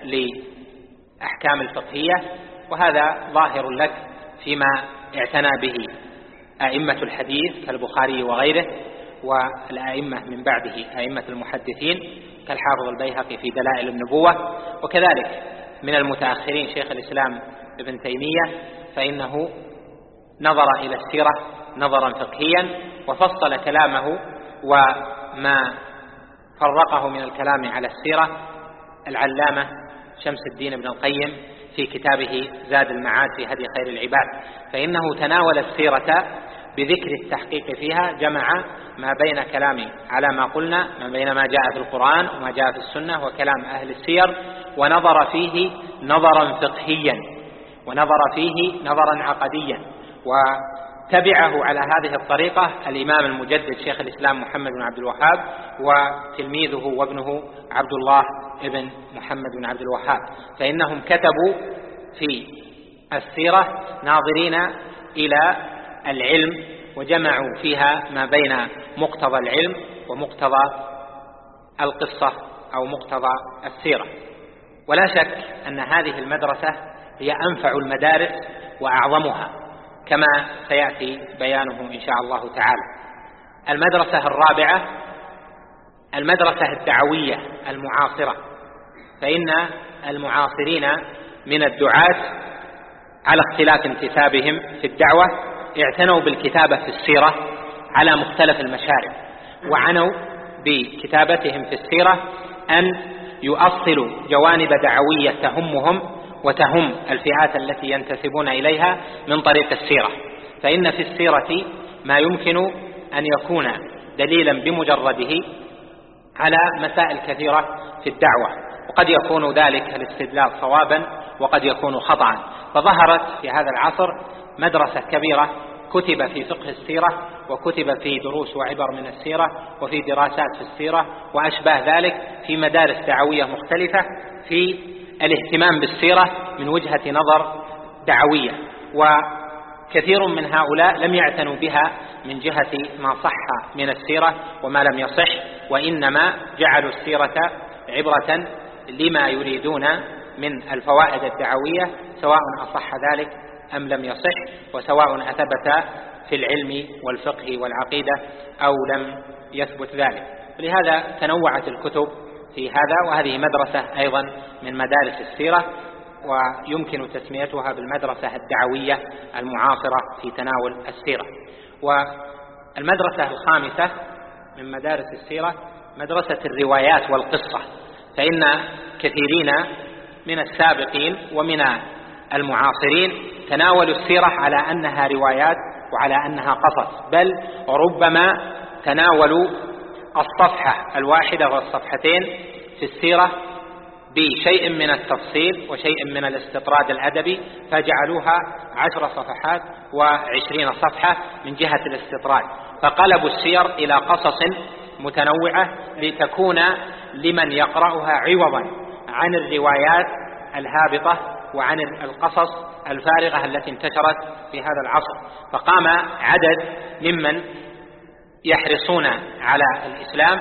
لأحكام الفقهية، وهذا ظاهر لك فيما اعتنى به أئمة الحديث كالبخاري وغيره، والأئمة من بعده أئمة المحدثين كالحافظ البيهقي في دلائل النبوة، وكذلك من المتأخرين شيخ الإسلام ابن تيمية، فإنه نظر إلى السيرة نظرا فقهيا وفصل كلامه وما فرقه من الكلام على السيرة العلامة شمس الدين ابن القيم في كتابه زاد المعاد في هدي خير العباد، فإنه تناول السيرة بذكر التحقيق فيها، جمع ما بين كلامه على ما قلنا، ما بين ما جاء في القرآن وما جاء في السنة وكلام أهل السير، ونظر فيه نظرا فقهيا ونظر فيه نظرا عقديا، وتبعه على هذه الطريقة الإمام المجدد شيخ الإسلام محمد بن عبد الوهاب وتلميذه وابنه عبد الله ابن محمد بن عبد الوهاب، فإنهم كتبوا في السيرة ناظرين إلى العلم وجمعوا فيها ما بين مقتضى العلم ومقتضى القصة أو مقتضى السيرة. ولا شك أن هذه المدرسة هي أنفع المدارس وأعظمها كما سيأتي بيانه إن شاء الله تعالى. المدرسة الرابعة المدرسة الدعوية المعاصرة، فإن المعاصرين من الدعاة على اختلاف انتسابهم في الدعوة اعتنوا بالكتابة في السيرة على مختلف المشارب، وعنوا بكتابتهم في السيرة أن يؤصلوا جوانب دعوية تهمهم وتهم الفئات التي ينتسبون إليها من طريق السيرة، فإن في السيرة ما يمكن أن يكون دليلا بمجرده على مسائل كثيرة في الدعوة، وقد يكون ذلك الاستدلال صوابا وقد يكون خطأ. فظهرت في هذا العصر مدرسة كبيرة كتب في فقه السيرة وكتب في دروس وعبر من السيرة وفي دراسات في السيرة وأشباه ذلك في مدارس دعوية مختلفة في الاهتمام بالسيرة من وجهة نظر دعوية، وكثير من هؤلاء لم يعتنوا بها من جهة ما صح من السيرة وما لم يصح، وإنما جعلوا السيرة عبرة لما يريدون من الفوائد الدعوية، سواء أصح ذلك أم لم يصح، وسواء أثبت في العلم والفقه والعقيدة أو لم يثبت ذلك. لهذا تنوعت الكتب في هذا، وهذه مدرسة أيضا من مدارس السيرة، ويمكن تسميتها بالمدرسة الدعوية المعاصرة في تناول السيرة. والمدرسة الخامسة من مدارس السيرة مدرسة الروايات والقصة، فإن كثيرين من السابقين ومن المعاصرين تناولوا السيرة على أنها روايات وعلى أنها قصص، بل ربما تناولوا الصفحة الواحدة والصفحتين في السيرة بشيء من التفصيل وشيء من الاستطراد الأدبي، فجعلوها 10 صفحات و20 صفحة من جهة الاستطراد، فقلبوا السير إلى قصص متنوعة لتكون لمن يقرأها عوضا عن الروايات الهابطة وعن القصص الفارغة التي انتشرت في هذا العصر. فقام عدد ممن يحرصون على الإسلام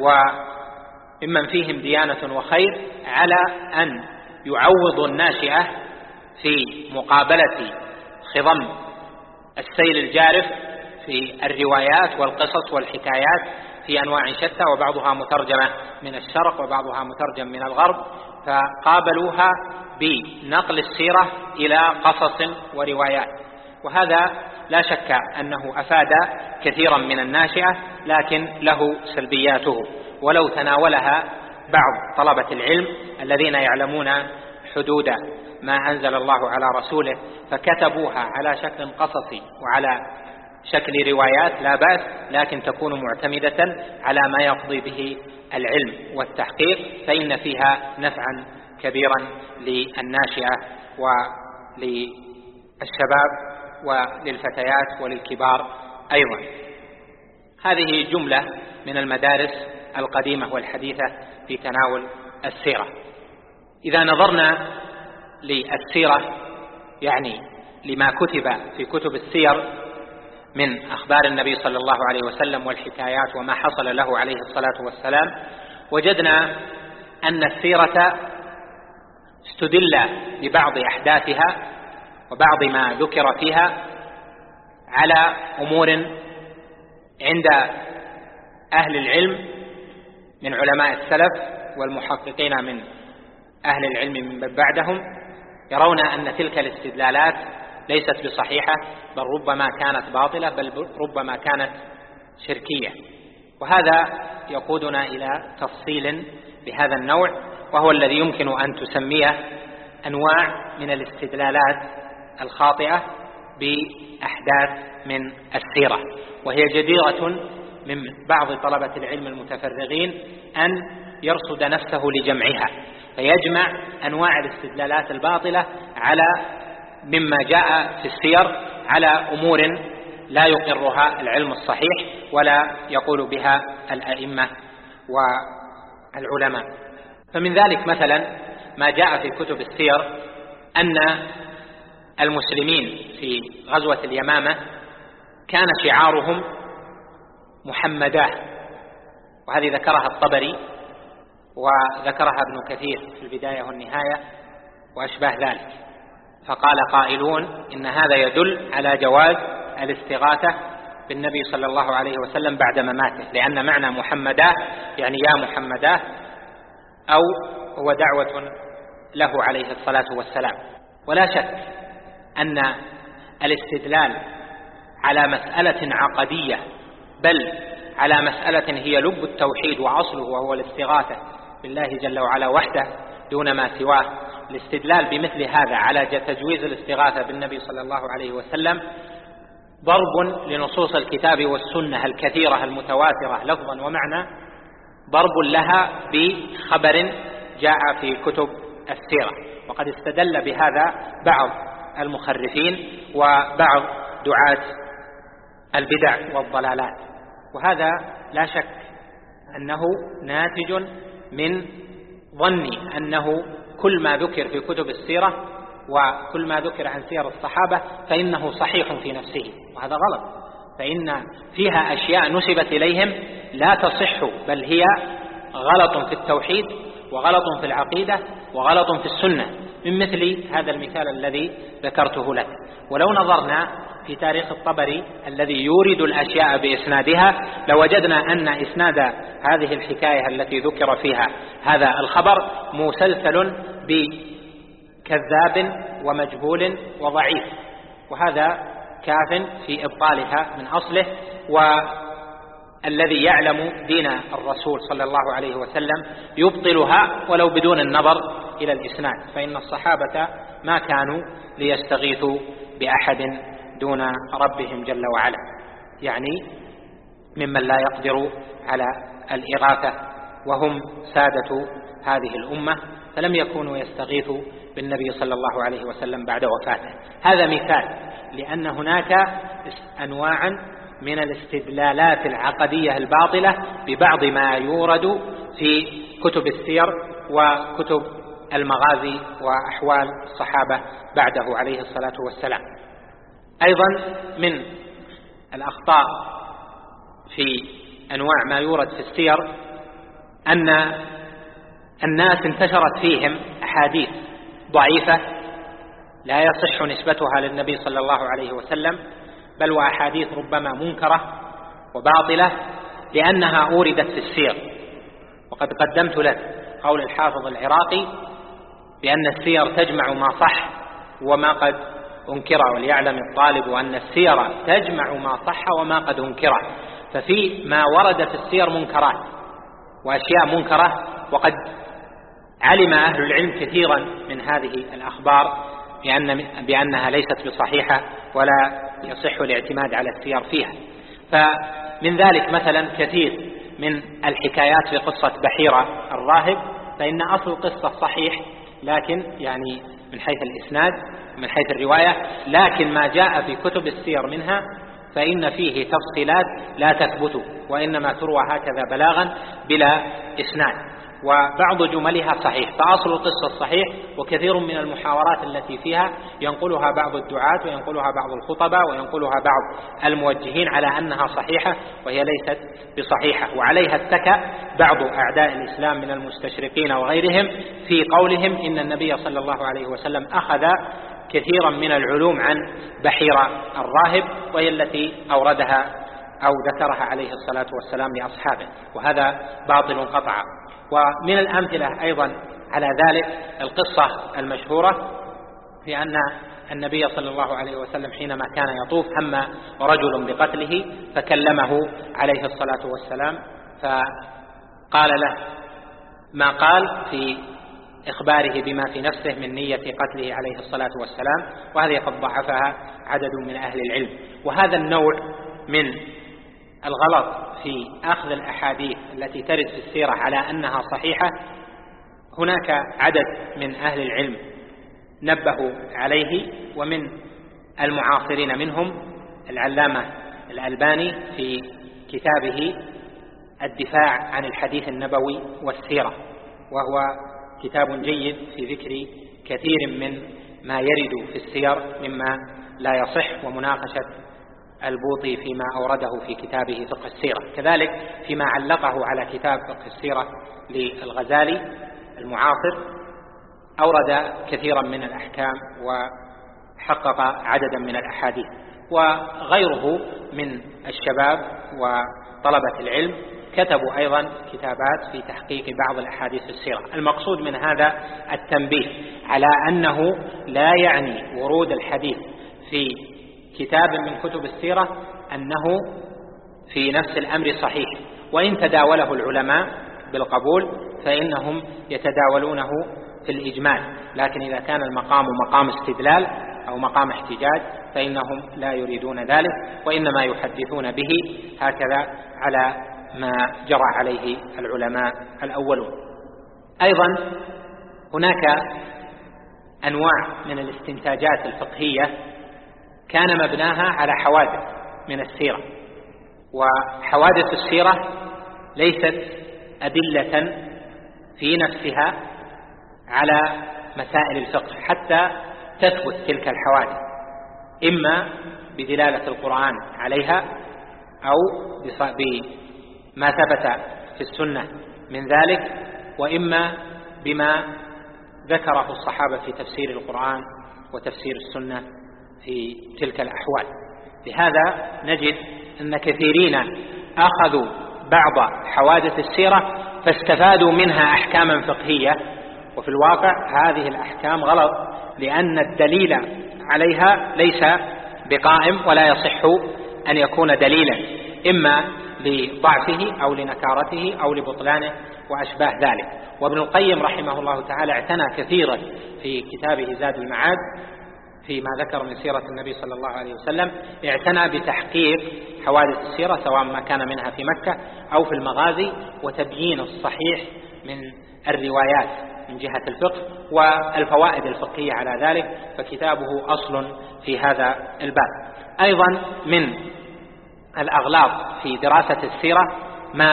وممن فيهم ديانة وخير على أن يعوضوا الناشئة في مقابلة خضم السيل الجارف في الروايات والقصص والحكايات في أنواع شتى، وبعضها مترجمة من الشرق وبعضها مترجم من الغرب، فقابلوها بنقل السيرة إلى قصص وروايات. وهذا لا شك أنه أفاد كثيرا من الناشئة، لكن له سلبياته، ولو تناولها بعض طلبة العلم الذين يعلمون حدود ما أنزل الله على رسوله فكتبوها على شكل قصصي وعلى شكل روايات لا بأس، لكن تكون معتمدة على ما يقضي به العلم والتحقيق، فإن فيها نفعا كبيرا للناشئة وللشباب وللفتيات وللكبار أيضا. هذه جملة من المدارس القديمة والحديثة في تناول السيرة. إذا نظرنا للسيرة، يعني لما كتب في كتب السير من أخبار النبي صلى الله عليه وسلم والحكايات وما حصل له عليه الصلاة والسلام، وجدنا أن السيرة استدل ببعض أحداثها وبعض ما ذكر فيها على أمور عند أهل العلم من علماء السلف والمحققين من أهل العلم من بعدهم، يرون أن تلك الاستدلالات ليست بصحيحة، بل ربما كانت باطلة، بل ربما كانت شركية. وهذا يقودنا إلى تفصيل بهذا النوع، وهو الذي يمكن أن تسميه أنواع من الاستدلالات الخاطئة بأحداث من السيرة، وهي جديرة من بعض طلبة العلم المتفرغين أن يرصد نفسه لجمعها، فيجمع أنواع الاستدلالات الباطلة على مما جاء في السير على أمور لا يقرها العلم الصحيح ولا يقول بها الأئمة والعلماء. فمن ذلك مثلا ما جاء في كتب السير أن المسلمين في غزوة اليمامة كان شعارهم محمداه، وهذه ذكرها الطبري وذكرها ابن كثير في البداية والنهاية وأشباه ذلك. فقال قائلون إن هذا يدل على جواز الاستغاثة بالنبي صلى الله عليه وسلم بعد مماته، لأن معنى محمداه يعني يا محمداه، أو هو دعوة له عليه الصلاة والسلام. ولا شك أن الاستدلال على مسألة عقدية، بل على مسألة هي لب التوحيد وأصله وهو الاستغاثة بالله جل وعلا وحده دون ما سواه، الاستدلال بمثل هذا على تجويز الاستغاثة بالنبي صلى الله عليه وسلم ضرب لنصوص الكتاب والسنة الكثيرة المتواترة لفظا ومعنى، ضرب لها بخبر جاء في كتب السيرة. وقد استدل بهذا بعض المخرفين وبعض دعاة البدع والضلالات، وهذا لا شك أنه ناتج من ظني أنه كل ما ذكر في كتب السيرة وكل ما ذكر عن سير الصحابة فإنه صحيح في نفسه، وهذا غلط، فإن فيها أشياء نسبت إليهم لا تصح، بل هي غلط في التوحيد وغلط في العقيدة وغلط في السنة، من مثل هذا المثال الذي ذكرته لك. ولو نظرنا في تاريخ الطبري الذي يورد الأشياء بإسنادها لوجدنا أن إسناد هذه الحكاية التي ذكر فيها هذا الخبر مسلسل بكذاب ومجهول وضعيف، وهذا كاف في إبطالها من أصله. والذي يعلم دين الرسول صلى الله عليه وسلم يبطلها ولو بدون النظر إلى الإسناد، فإن الصحابة ما كانوا ليستغيثوا بأحد دون ربهم جل وعلا، يعني ممن لا يقدر على الإغاثة، وهم سادة هذه الأمة، فلم يكونوا يستغيثوا بالنبي صلى الله عليه وسلم بعد وفاته. هذا مثال، لأن هناك أنواعا من الاستدلالات العقدية الباطلة ببعض ما يورد في كتب السير وكتب المغازي وأحوال الصحابة بعده عليه الصلاة والسلام. أيضا من الأخطاء في أنواع ما يورد في السير أن الناس انتشرت فيهم أحاديث ضعيفة لا يصح نسبتها للنبي صلى الله عليه وسلم، بل وأحاديث ربما منكرة وباطلة لأنها أوردت في السير. وقد قدمت لك قول الحافظ العراقي بأن السير تجمع ما صح وما قد أنكر وليعلم الطالب أن السير تجمع ما صح وما قد أنكر. ففي ما ورد في السير منكرات وأشياء منكرة، وقد علم أهل العلم كثيرا من هذه الأخبار بأنها ليست بصحيحة ولا يصح الاعتماد على السير فيها. فمن ذلك مثلا كثير من الحكايات في قصة بحيرة الراهب، فإن أصل القصة صحيح لكن يعني من حيث الإسناد من حيث الرواية، لكن ما جاء في كتب السير منها فإن فيه تفصيلات لا تثبت، وإنما تروى هكذا بلاغا بلا إسناد، وبعض جملها صحيح. فأصل القصة صحيح، وكثير من المحاورات التي فيها ينقلها بعض الدعاة وينقلها بعض الخطباء وينقلها بعض الموجهين على أنها صحيحة وهي ليست بصحيحة. وعليها اتكى بعض أعداء الإسلام من المستشرقين وغيرهم في قولهم إن النبي صلى الله عليه وسلم أخذ كثيرا من العلوم عن بحيرة الراهب، وهي التي أوردها أو ذكرها عليه الصلاة والسلام لأصحابه، وهذا باطل قطعا. ومن الأمثلة أيضا على ذلك القصة المشهورة في أن النبي صلى الله عليه وسلم حينما كان يطوف هم رجل بقتله فكلمه عليه الصلاة والسلام، فقال له ما قال في إخباره بما في نفسه من نية قتله عليه الصلاة والسلام، وهذه قد ضعفها عدد من أهل العلم. وهذا النوع من الغلط في أخذ الأحاديث التي ترد في السيرة على أنها صحيحة هناك عدد من أهل العلم نبهوا عليه، ومن المعاصرين منهم العلامة الألباني في كتابه الدفاع عن الحديث النبوي والسيرة، وهو كتاب جيد في ذكر كثير من ما يرد في السير مما لا يصح، ومناقشة البوطي فيما أورده في كتابه فقه السيرة، كذلك فيما علقه على كتاب فقه السيرة للغزالي المعاصر أورد كثيرا من الأحكام وحقق عددا من الأحاديث. وغيره من الشباب وطلبة العلم كتبوا أيضا كتابات في تحقيق بعض الأحاديث في السيرة. المقصود من هذا التنبيه على أنه لا يعني ورود الحديث في كتاب من كتب السيرة أنه في نفس الأمر صحيح، وإن تداوله العلماء بالقبول فإنهم يتداولونه في الإجمال، لكن إذا كان المقام مقام استدلال أو مقام احتجاج فإنهم لا يريدون ذلك، وإنما يحدثون به هكذا على ما جرى عليه العلماء الأولون. أيضا هناك أنواع من الاستنتاجات الفقهية كان مبناها على حوادث من السيرة، وحوادث السيرة ليست أدلة في نفسها على مسائل الفقه حتى تثبت تلك الحوادث، إما بدلالة القرآن عليها أو بما ثبت في السنة من ذلك، وإما بما ذكره الصحابة في تفسير القرآن وتفسير السنة في تلك الأحوال. لهذا نجد أن كثيرين أخذوا بعض حوادث السيرة فاستفادوا منها أحكاما فقهية، وفي الواقع هذه الأحكام غلط، لأن الدليل عليها ليس بقائم ولا يصح أن يكون دليلا، إما لضعفه أو لنكارته أو لبطلانه وأشباه ذلك. وابن القيم رحمه الله تعالى اعتنى كثيرا في كتابه زاد المعاد فيما ذكر من سيرة النبي صلى الله عليه وسلم، اعتنى بتحقيق حوادث السيرة سواء ما كان منها في مكة أو في المغازي، وتبيين الصحيح من الروايات من جهة الفقه والفوائد الفقهية على ذلك، فكتابه أصل في هذا الباب. أيضا من الأغلاط في دراسة السيرة ما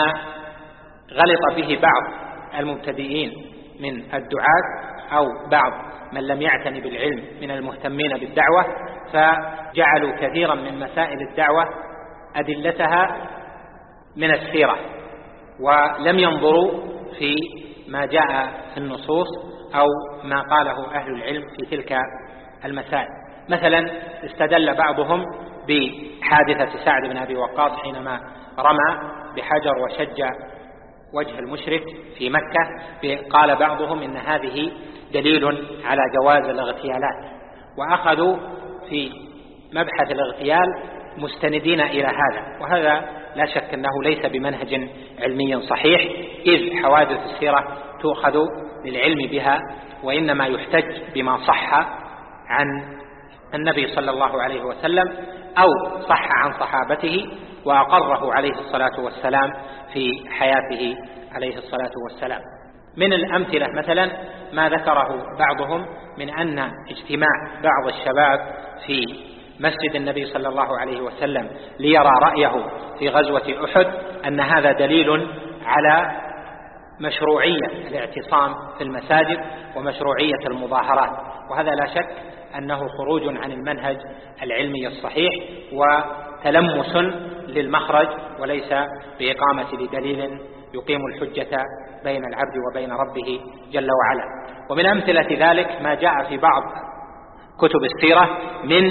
غلط به بعض المبتدئين من الدعاة أو بعض من لم يعتني بالعلم من المهتمين بالدعوة، فجعلوا كثيرا من مسائل الدعوة أدلتها من السيرة، ولم ينظروا في ما جاء في النصوص أو ما قاله أهل العلم في تلك المسائل. مثلا استدل بعضهم بحادثة سعد بن أبي وقاص حينما رمى بحجر وشج وجه المشرك في مكة، قال بعضهم إن هذه دليل على جواز الاغتيالات، وأخذوا في مبحث الاغتيال مستندين إلى هذا، وهذا لا شك أنه ليس بمنهج علمي صحيح، إذ حوادث السيرة تؤخذ للعلم بها، وإنما يحتج بما صح عن النبي صلى الله عليه وسلم أو صح عن صحابته وأقره عليه الصلاة والسلام في حياته عليه الصلاة والسلام. من الأمثلة مثلا ما ذكره بعضهم من أن اجتماع بعض الشباب في مسجد النبي صلى الله عليه وسلم ليرى رأيه في غزوة أحد أن هذا دليل على مشروعية الاعتصام في المساجد ومشروعية المظاهرات، وهذا لا شك أنه خروج عن المنهج العلمي الصحيح وتلمس للمخرج وليس بإقامة لدليل يقيم الحجة بين العبد وبين ربه جل وعلا. ومن أمثلة ذلك ما جاء في بعض كتب السيرة من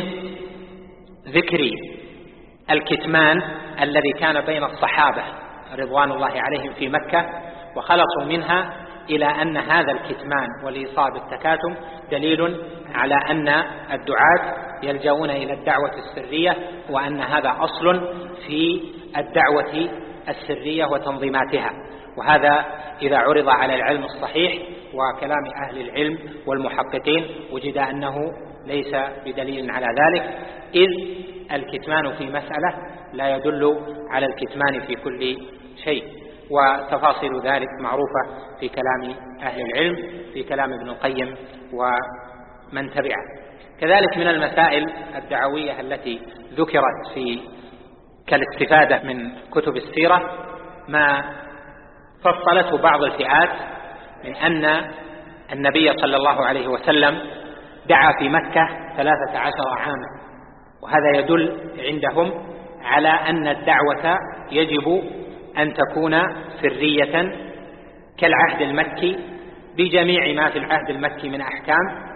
ذكر الكتمان الذي كان بين الصحابة رضوان الله عليهم في مكة، وخلصوا منها إلى أن هذا الكتمان والإيصال بالتكاتم دليل على أن الدعاة يلجؤون إلى الدعوة السرية، وأن هذا أصل في الدعوة السرية وتنظيماتها. وهذا إذا عرض على العلم الصحيح وكلام أهل العلم والمحققين وجد أنه ليس بدليل على ذلك، إذ الكتمان في مسألة لا يدل على الكتمان في كل شيء، وتفاصيل ذلك معروفة في كلام أهل العلم في كلام ابن القيم ومن تبعه. كذلك من المسائل الدعوية التي ذكرت في كالاستفادة من كتب السيرة ما فصلته بعض الفئات من أن النبي صلى الله عليه وسلم دعا في مكة 13 عاما، وهذا يدل عندهم على أن الدعوة يجب أن تكون سرية كالعهد المكي بجميع ما في العهد المكي من أحكام،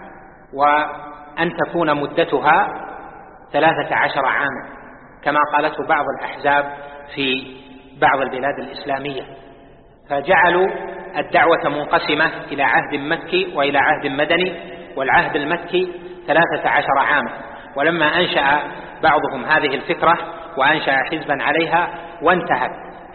وأن تكون مدتها 13 عاما كما قالته بعض الأحزاب في بعض البلاد الإسلامية، فجعلوا الدعوة منقسمة إلى عهد مكي وإلى عهد مدني، والعهد المكي 13 عاما. ولما أنشأ بعضهم هذه الفكرة وأنشأ حزبا عليها وانتهت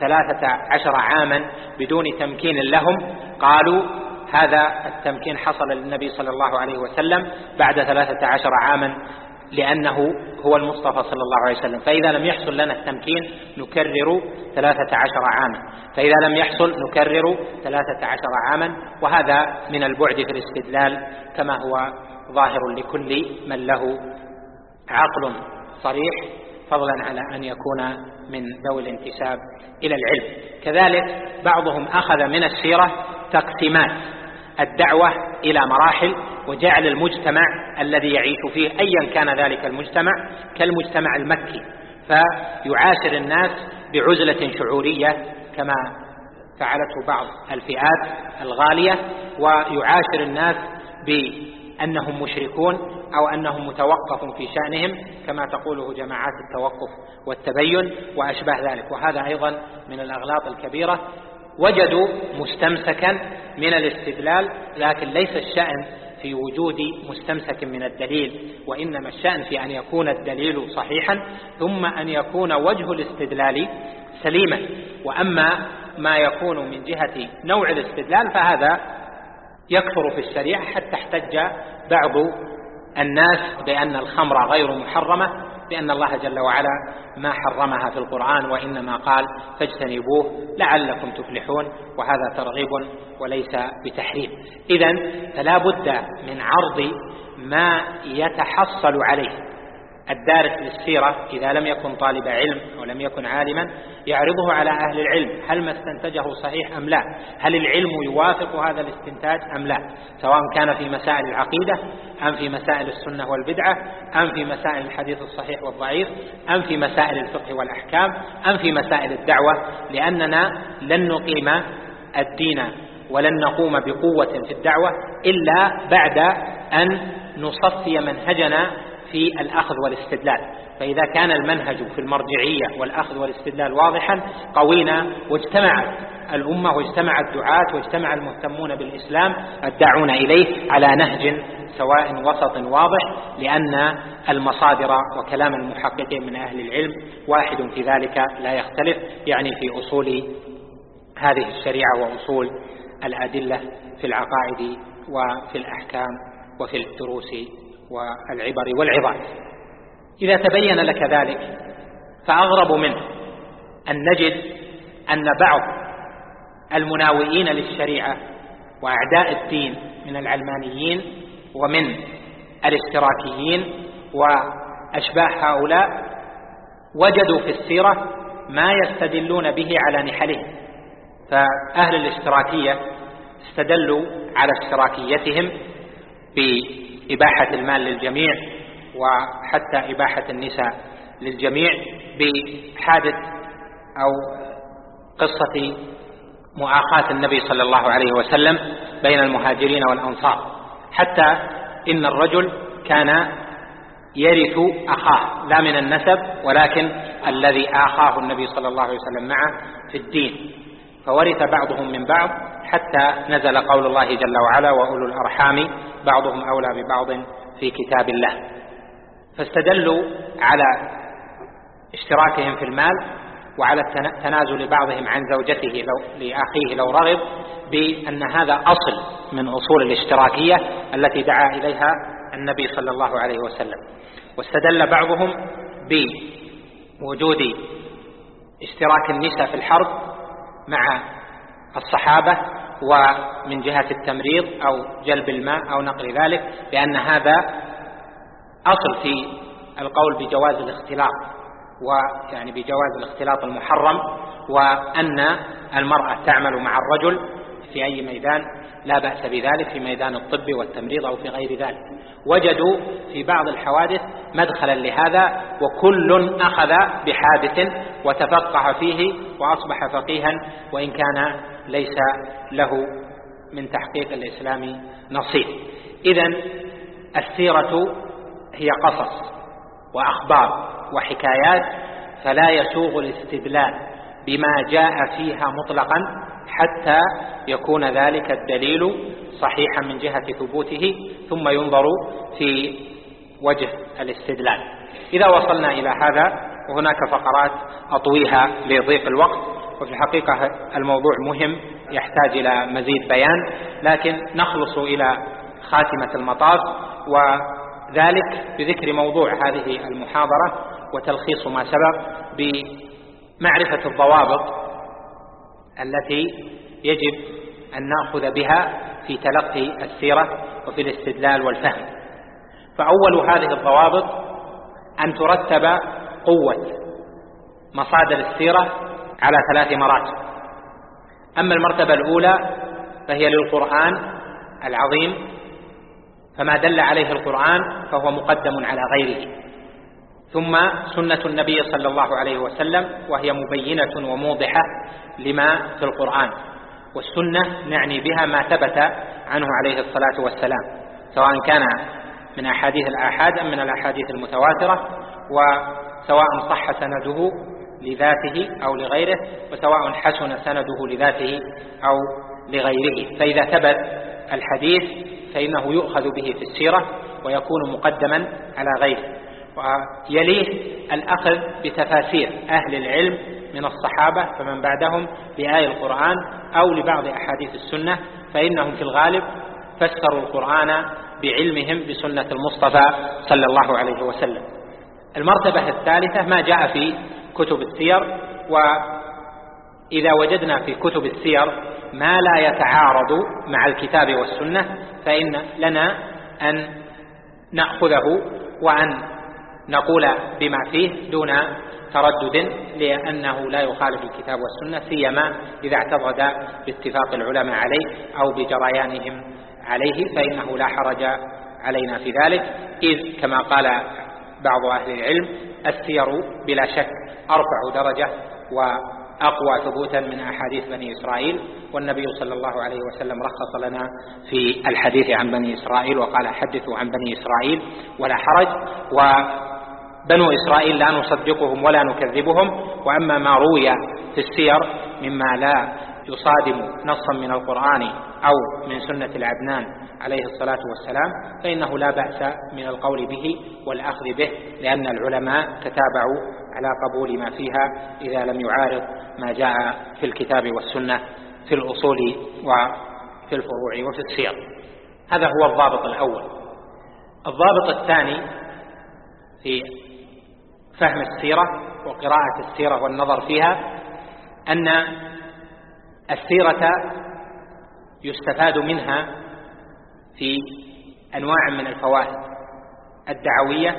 13 عاما بدون تمكين لهم، قالوا هذا التمكين حصل للنبي صلى الله عليه وسلم بعد 13 عاما لأنه هو المصطفى صلى الله عليه وسلم، فإذا لم يحصل لنا التمكين نكرر 13 عاما، فإذا لم يحصل نكرر 13 عاما. وهذا من البعد في الاستدلال كما هو ظاهر لكل من له عقل صريح، فضلا على أن يكون من ذوي الانتساب إلى العلم. كذلك بعضهم أخذ من السيرة تقسيمات الدعوة إلى مراحل، وجعل المجتمع الذي يعيش فيه أيا كان ذلك المجتمع كالمجتمع المكي، فيعاشر الناس بعزلة شعورية كما فعلته بعض الفئات الغالية، ويعاشر الناس بأنهم مشركون أو أنهم متوقف في شأنهم كما تقوله جماعات التوقف والتبين وأشباه ذلك. وهذا أيضا من الأغلاط الكبيرة. وجدوا مستمسكا من الاستدلال، لكن ليس الشأن في وجود مستمسك من الدليل، وإنما الشأن في أن يكون الدليل صحيحا ثم أن يكون وجه الاستدلال سليما. وأما ما يكون من جهة نوع الاستدلال فهذا يكثر في الشريعة حتى احتج بعض الناس بأن الخمر غير محرمة، لأن الله جل وعلا ما حرمها في القرآن وإنما قال فاجتنبوه لعلكم تفلحون، وهذا ترغيب وليس بتحريم. إذن فلا بد من عرض ما يتحصل عليه الدارس للسيرة إذا لم يكن طالب علم ولم يكن عالما، يعرضه على أهل العلم هل ما استنتجه صحيح أم لا، هل العلم يوافق هذا الاستنتاج أم لا، سواء كان في مسائل العقيدة أم في مسائل السنة والبدعة أم في مسائل الحديث الصحيح والضعيف أم في مسائل الفقه والأحكام أم في مسائل الدعوة، لأننا لن نقيم الدين ولن نقوم بقوة في الدعوة إلا بعد أن نصفي منهجنا في الأخذ والاستدلال. فإذا كان المنهج في المرجعية والأخذ والاستدلال واضحا قوينا، واجتمعت الأمة واجتمع الدعاة واجتمع المهتمون بالإسلام الداعون إليه على نهج سواء وسط واضح، لأن المصادر وكلام المحققين من أهل العلم واحد في ذلك لا يختلف، يعني في أصول هذه الشريعة وأصول الأدلة في العقائد وفي الأحكام وفي الدروس والعبر والعظات. إذا تبين لك ذلك فأغرب منه أن نجد أن بعض المناوئين للشريعة وأعداء الدين من العلمانيين ومن الاشتراكيين وأشباه هؤلاء وجدوا في السيرة ما يستدلون به على نحلهم. فأهل الاشتراكية استدلوا على اشتراكيتهم بإباحة المال للجميع وحتى إباحة النساء للجميع بحادث أو قصة مؤاخاة النبي صلى الله عليه وسلم بين المهاجرين والأنصار، حتى إن الرجل كان يرث أخاه لا من النسب ولكن الذي آخاه النبي صلى الله عليه وسلم معه في الدين، فورث بعضهم من بعض حتى نزل قول الله جل وعلا وأولو الأرحام بعضهم أولى ببعض في كتاب الله. فاستدلوا على اشتراكهم في المال وعلى تنازل بعضهم عن زوجته لأخيه لو رغب بأن هذا أصل من أصول الاشتراكية التي دعا إليها النبي صلى الله عليه وسلم. واستدل بعضهم بوجود اشتراك النساء في الحرب مع الصحابة ومن جهة التمريض أو جلب الماء أو نقل ذلك، لأن هذا أصل في القول بجواز الاختلاط، ويعني بجواز الاختلاط المحرم، وأن المرأة تعمل مع الرجل في أي ميدان لا بأس بذلك، في ميدان الطب والتمريض أو في غير ذلك. وجدوا في بعض الحوادث مدخلا لهذا، وكل أخذ بحادث وتفقه فيه وأصبح فقيها وإن كان ليس له من تحقيق الإسلام نصيب. إذن السيرة هي قصص وأخبار وحكايات، فلا يسوغ الاستدلال بما جاء فيها مطلقا حتى يكون ذلك الدليل صحيحا من جهة ثبوته، ثم ينظر في وجه الاستدلال. إذا وصلنا إلى هذا، وهناك فقرات أطويها لضيق الوقت، وفي الحقيقة الموضوع مهم يحتاج إلى مزيد بيان، لكن نخلص إلى خاتمة المطاف، وذلك بذكر موضوع هذه المحاضرة وتلخيص ما سبق بمعرفة الضوابط التي يجب أن نأخذ بها في تلقي السيرة وفي الاستدلال والفهم. فأول هذه الضوابط أن ترتب قوة مصادر السيرة على 3 مراتب. أما المرتبة الأولى فهي للقرآن العظيم، فما دل عليه القرآن فهو مقدم على غيره، ثم سنة النبي صلى الله عليه وسلم وهي مبينة وموضحة لما في القرآن، والسنة نعني بها ما ثبت عنه عليه الصلاة والسلام، سواء كان من أحاديث الآحاد أم من الأحاديث المتواترة، وسواء صح سنده لذاته أو لغيره، وسواء حسن سنده لذاته أو لغيره. فإذا ثبت الحديث فإنه يؤخذ به في السيرة ويكون مقدما على غيره. ويليه الأخذ بتفاسير أهل العلم من الصحابة فمن بعدهم لآية القرآن أو لبعض أحاديث السنة، فإنهم في الغالب فسروا القرآن بعلمهم بسنة المصطفى صلى الله عليه وسلم. المرتبة الثالثة ما جاء في كتب السير، وإذا وجدنا في كتب السير ما لا يتعارض مع الكتاب والسنة فإن لنا أن نأخذه وأن نقول بما فيه دون تردد، لأنه لا يخالف الكتاب والسنة، سيما إذا اعتضد باتفاق العلماء عليه أو بجريانهم عليه، فإنه لا حرج علينا في ذلك، إذ كما قال بعض أهل العلم السير بلا شك أرفع درجة وأقوى ثبوتا من أحاديث بني إسرائيل، والنبي صلى الله عليه وسلم رخص لنا في الحديث عن بني إسرائيل وقال حدثوا عن بني إسرائيل ولا حرج. وبنو إسرائيل لا نصدقهم ولا نكذبهم، وأما ما روي في السير مما لا يصادم نصا من القرآن أو من سنة العدنان عليه الصلاة والسلام، فإنه لا بأس من القول به والأخذ به، لأن العلماء تتابعوا على قبول ما فيها إذا لم يعارض ما جاء في الكتاب والسنة في الأصول وفي الفروع وفي السير. هذا هو الضابط الأول. الضابط الثاني في فهم السيرة وقراءة السيرة والنظر فيها أن السيرة يستفاد منها في أنواع من الفوائد الدعوية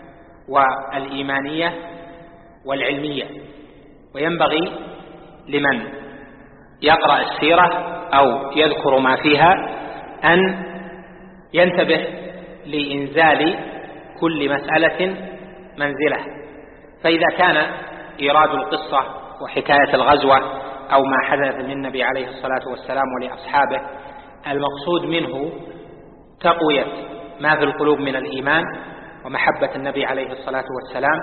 والإيمانية والعلمية، وينبغي لمن يقرأ السيرة أو يذكر ما فيها أن ينتبه لإنزال كل مسألة منزله. فإذا كان إيراد القصة وحكاية الغزوة أو ما حدث للنبي عليه الصلاة والسلام ولأصحابه المقصود منه تقوية ما في القلوب من الإيمان ومحبة النبي عليه الصلاة والسلام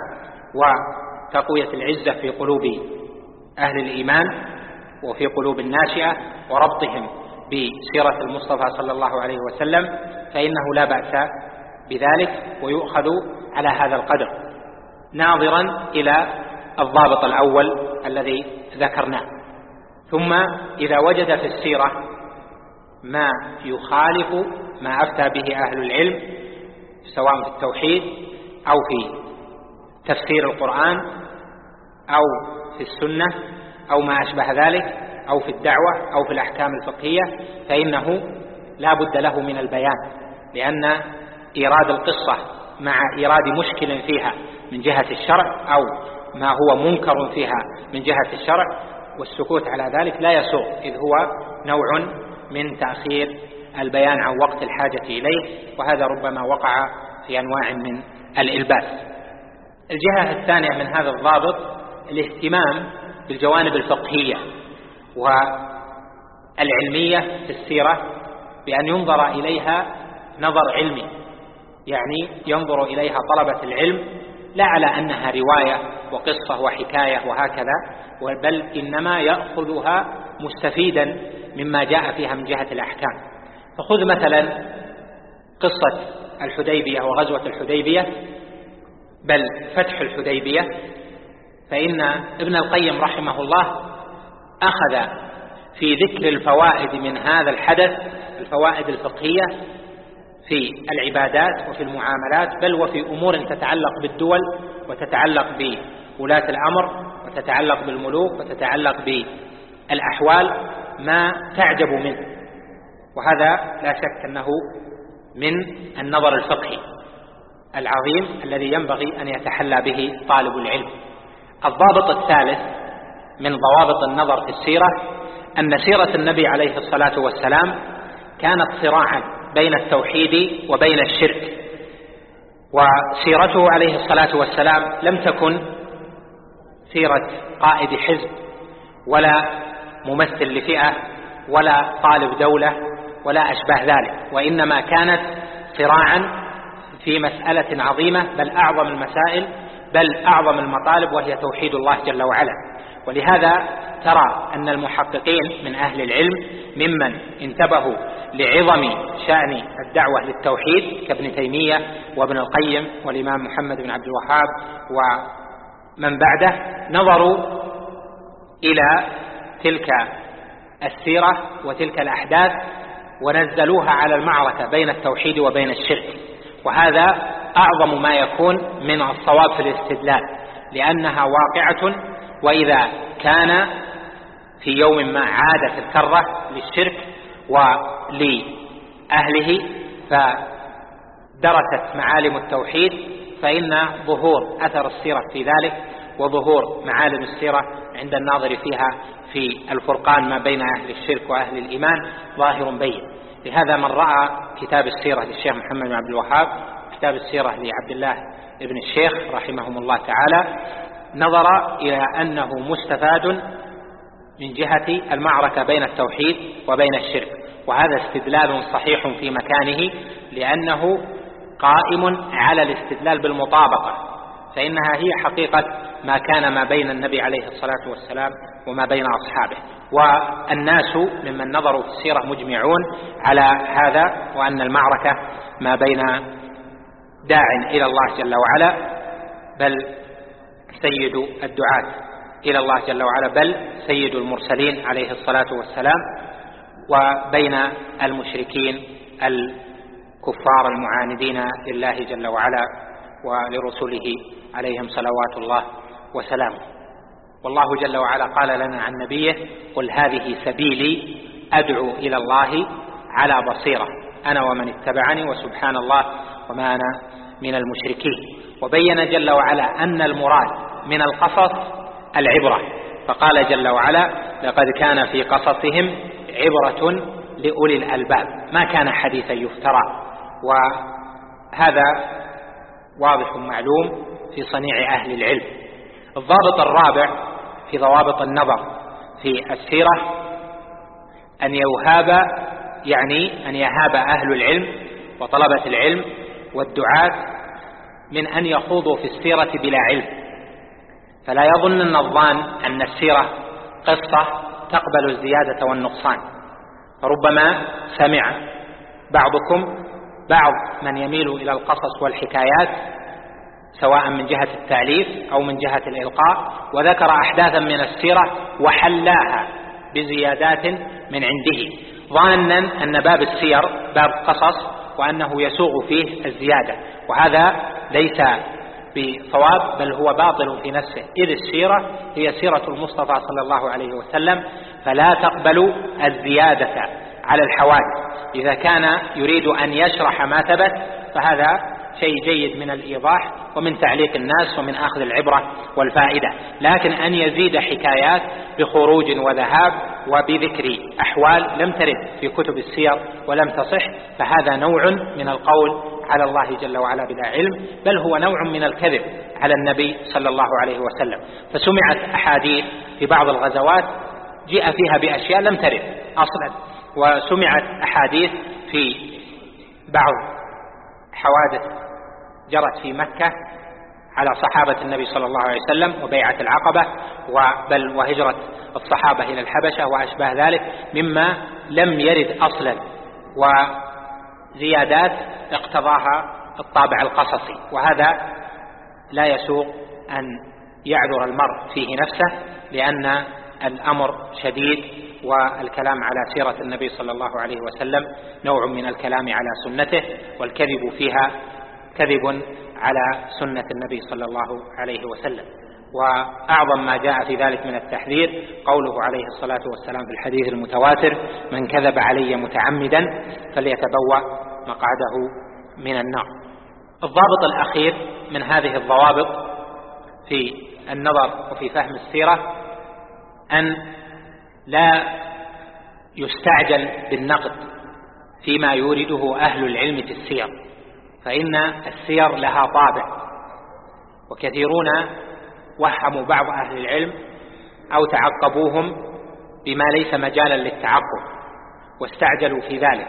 وتقوية العزة في قلوب أهل الإيمان وفي قلوب الناشئة وربطهم بسيرة المصطفى صلى الله عليه وسلم، فإنه لا بأس بذلك ويؤخذ على هذا القدر، ناظرا إلى الضابط الأول الذي ذكرناه. ثم إذا وجد في السيرة ما يخالف ما أفتى به أهل العلم سواء في التوحيد أو في تفسير القرآن أو في السنة أو ما أشبه ذلك أو في الدعوة أو في الأحكام الفقهية، فإنه لا بد له من البيان، لأن إيراد القصة مع إيراد مشكل فيها من جهة الشرع أو ما هو منكر فيها من جهة الشرع والسكوت على ذلك لا يسوغ، إذ هو نوع من تأخير البيان عن وقت الحاجة إليه، وهذا ربما وقع في أنواع من الإلباس. الجهة الثانية من هذا الضابط الاهتمام بالجوانب الفقهية والعلمية في السيرة بأن ينظر إليها نظر علمي، يعني ينظر إليها طلبة العلم لا على أنها رواية وقصة وحكاية وهكذا، بل إنما يأخذها مستفيدا مما جاء فيها من جهة الأحكام. فخذ مثلا قصة الحديبية وغزوة الحديبية بل فتح الحديبية، فإن ابن القيم رحمه الله أخذ في ذكر الفوائد من هذا الحدث الفوائد الفقهية في العبادات وفي المعاملات، بل وفي أمور تتعلق بالدول وتتعلق بولاة الأمر وتتعلق بالملوك وتتعلق بالأحوال ما تعجب منه، وهذا لا شك أنه من النظر الفقهي العظيم الذي ينبغي أن يتحلى به طالب العلم. الضابط الثالث من ضوابط النظر في السيرة أن سيرة النبي عليه الصلاة والسلام كانت صراعا بين التوحيد وبين الشرك، وسيرته عليه الصلاة والسلام لم تكن سيرة قائد حزب ولا ممثل لفئة ولا طالب دولة ولا أشبه ذلك، وإنما كانت صراعا في مسألة عظيمة بل أعظم المسائل بل أعظم المطالب، وهي توحيد الله جل وعلا. ولهذا ترى أن المحققين من أهل العلم ممن انتبهوا لعظم شأن الدعوة للتوحيد كابن تيمية وابن القيم والإمام محمد بن عبد الوهاب ومن بعده نظروا إلى تلك السيرة وتلك الأحداث ونزلوها على المعركة بين التوحيد وبين الشرك، وهذا أعظم ما يكون من الصواب في الاستدلال، لأنها واقعة، وإذا كان في يوم ما عادت الكرة للشرك ولأهله فدرست معالم التوحيد، فإن ظهور أثر السيرة في ذلك وظهور معالم السيرة عند الناظر فيها في الفرقان ما بين أهل الشرك وأهل الإيمان ظاهر بين. لهذا من رأى كتاب السيرة للشيخ محمد بن عبد الوهاب كتاب السيرة لعبد الله ابن الشيخ رحمهم الله تعالى نظر إلى أنه مستفاد من جهة المعركة بين التوحيد وبين الشرك، وهذا استدلال صحيح في مكانه، لأنه قائم على الاستدلال بالمطابقة، فإنها هي حقيقة ما كان ما بين النبي عليه الصلاة والسلام وما بين أصحابه. والناس ممن نظروا في السيرة مجمعون على هذا، وأن المعركة ما بين داع إلى الله جل وعلا بل سيد الدعاة إلى الله جل وعلا بل سيد المرسلين عليه الصلاة والسلام، وبين المشركين الكفار المعاندين لله جل وعلا ولرسله عليهم صلوات الله وسلامه. والله جل وعلا قال لنا عن نبيه: قل هذه سبيلي أدعو إلى الله على بصيرة أنا ومن اتبعني وسبحان الله وما أنا من المشركين. وبين جل وعلا أن المراد من القصص العبرة، فقال جل وعلا: لقد كان في قصصهم عبرة لأولي الألباب، ما كان حديثا يفترى. وهذا واضح معلوم في صنيع أهل العلم. الضابط الرابع في ضوابط النظر في السيرة أن يهاب أهل العلم وطلبة العلم والدعاة من أن يخوضوا في السيرة بلا علم، فلا يظن الظان أن السيرة قصة تقبل الزيادة والنقصان. فربما سمع بعضكم بعض من يميل إلى القصص والحكايات سواء من جهة التأليف أو من جهة الإلقاء، وذكر أحداثا من السيرة وحلاها بزيادات من عنده ظانا أن باب السير باب قصص وأنه يسوغ فيه الزيادة، وهذا ليس بصواب بل هو باطل في نفسه، إذ السيرة هي سيرة المصطفى صلى الله عليه وسلم، فلا تقبل الزيادة على الحوادث. إذا كان يريد أن يشرح ما ثبت فهذا شيء جيد من الإيضاح ومن تعليق الناس ومن أخذ العبرة والفائدة، لكن أن يزيد حكايات بخروج وذهاب وبذكر أحوال لم ترد في كتب السير ولم تصح، فهذا نوع من القول على الله جل وعلا بلا علم، بل هو نوع من الكذب على النبي صلى الله عليه وسلم. فسمعت أحاديث في بعض الغزوات جاء فيها بأشياء لم ترد أصلا، وسمعت أحاديث في بعض حوادث جرت في مكة على صحابة النبي صلى الله عليه وسلم وبيعة العقبة بل وهجرة الصحابة إلى الحبشة وأشباه ذلك مما لم يرد أصلا، وزيادات اقتضاها الطابع القصصي، وهذا لا يسوغ أن يعذر المرء فيه نفسه، لأن الأمر شديد، والكلام على سيرة النبي صلى الله عليه وسلم نوع من الكلام على سنته، والكذب فيها كذب على سنة النبي صلى الله عليه وسلم. وأعظم ما جاء في ذلك من التحذير قوله عليه الصلاة والسلام في الحديث المتواتر: من كذب علي متعمدا فليتبوأ مقعده من النار. الضابط الأخير من هذه الضوابط في النظر وفي فهم السيرة أن لا يستعجل بالنقد فيما يورده أهل العلم في السير، فإن السير لها طابع، وكثيرون وهموا بعض أهل العلم أو تعقبوهم بما ليس مجالا للتعقب واستعجلوا في ذلك.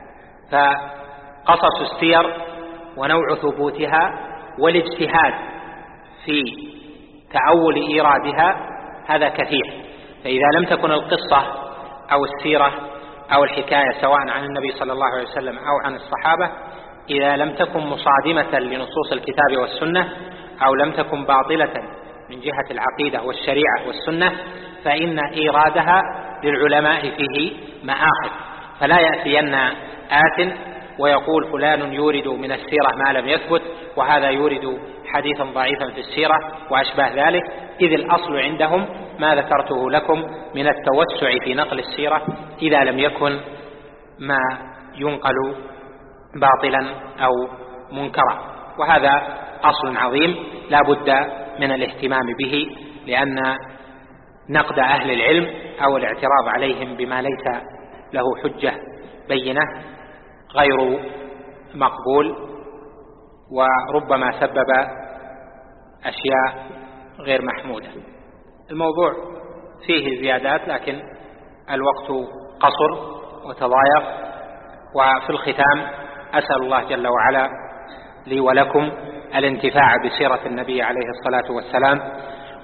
فقصص السير ونوع ثبوتها والاجتهاد في تأول إيرادها هذا كثير، فإذا لم تكن القصة أو السيرة أو الحكاية سواء عن النبي صلى الله عليه وسلم أو عن الصحابة، إذا لم تكن مصادمة لنصوص الكتاب والسنة أو لم تكن باطلة من جهة العقيدة والشريعة والسنة، فإن إيرادها للعلماء فيه مآخذ، فلا يأتين آت ويقول فلان يورد من السيرة ما لم يثبت وهذا يورد حديثا ضعيفا في السيرة وأشباه ذلك، إذ الأصل عندهم ما ذكرته لكم من التوسع في نقل السيرة إذا لم يكن ما ينقل باطلا أو منكرا، وهذا أصل عظيم لا بد من الاهتمام به، لأن نقد أهل العلم أو الاعتراض عليهم بما ليس له حجة بينة غير مقبول، وربما سبب أشياء غير محمودة. الموضوع فيه زيادات لكن الوقت قصر وتضايق، وفي الختام أسأل الله جل وعلا لي ولكم الانتفاع بسيرة النبي عليه الصلاة والسلام،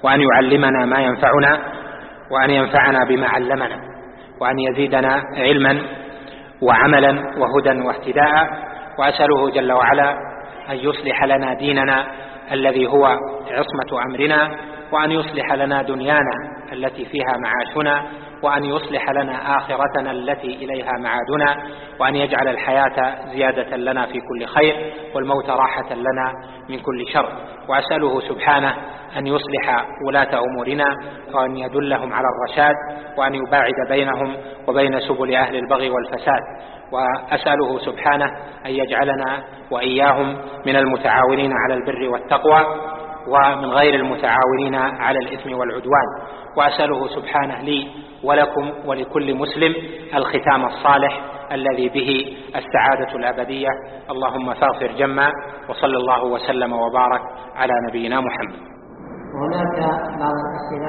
وأن يعلمنا ما ينفعنا، وأن ينفعنا بما علمنا، وأن يزيدنا علما وعملا وهدى واهتداء. وأسأله جل وعلا أن يصلح لنا ديننا الذي هو عصمة أمرنا، وأن يصلح لنا دنيانا التي فيها معاشنا، وأن يصلح لنا آخرتنا التي إليها معادنا، وأن يجعل الحياة زيادة لنا في كل خير والموت راحة لنا من كل شر. وأسأله سبحانه أن يصلح ولاة أمورنا، وأن يدلهم على الرشاد، وأن يباعد بينهم وبين سبل أهل البغي والفساد. وأسأله سبحانه أن يجعلنا وإياهم من المتعاونين على البر والتقوى، ومن غير المتعاونين على الإثم والعدوان. وأسأله سبحانه لي ولكم ولكل مسلم الختام الصالح الذي به السعادة الأبدية. اللهم فاغفر جما، وصلى الله وسلم وبارك على نبينا محمد. وهناك بعض الأسئلة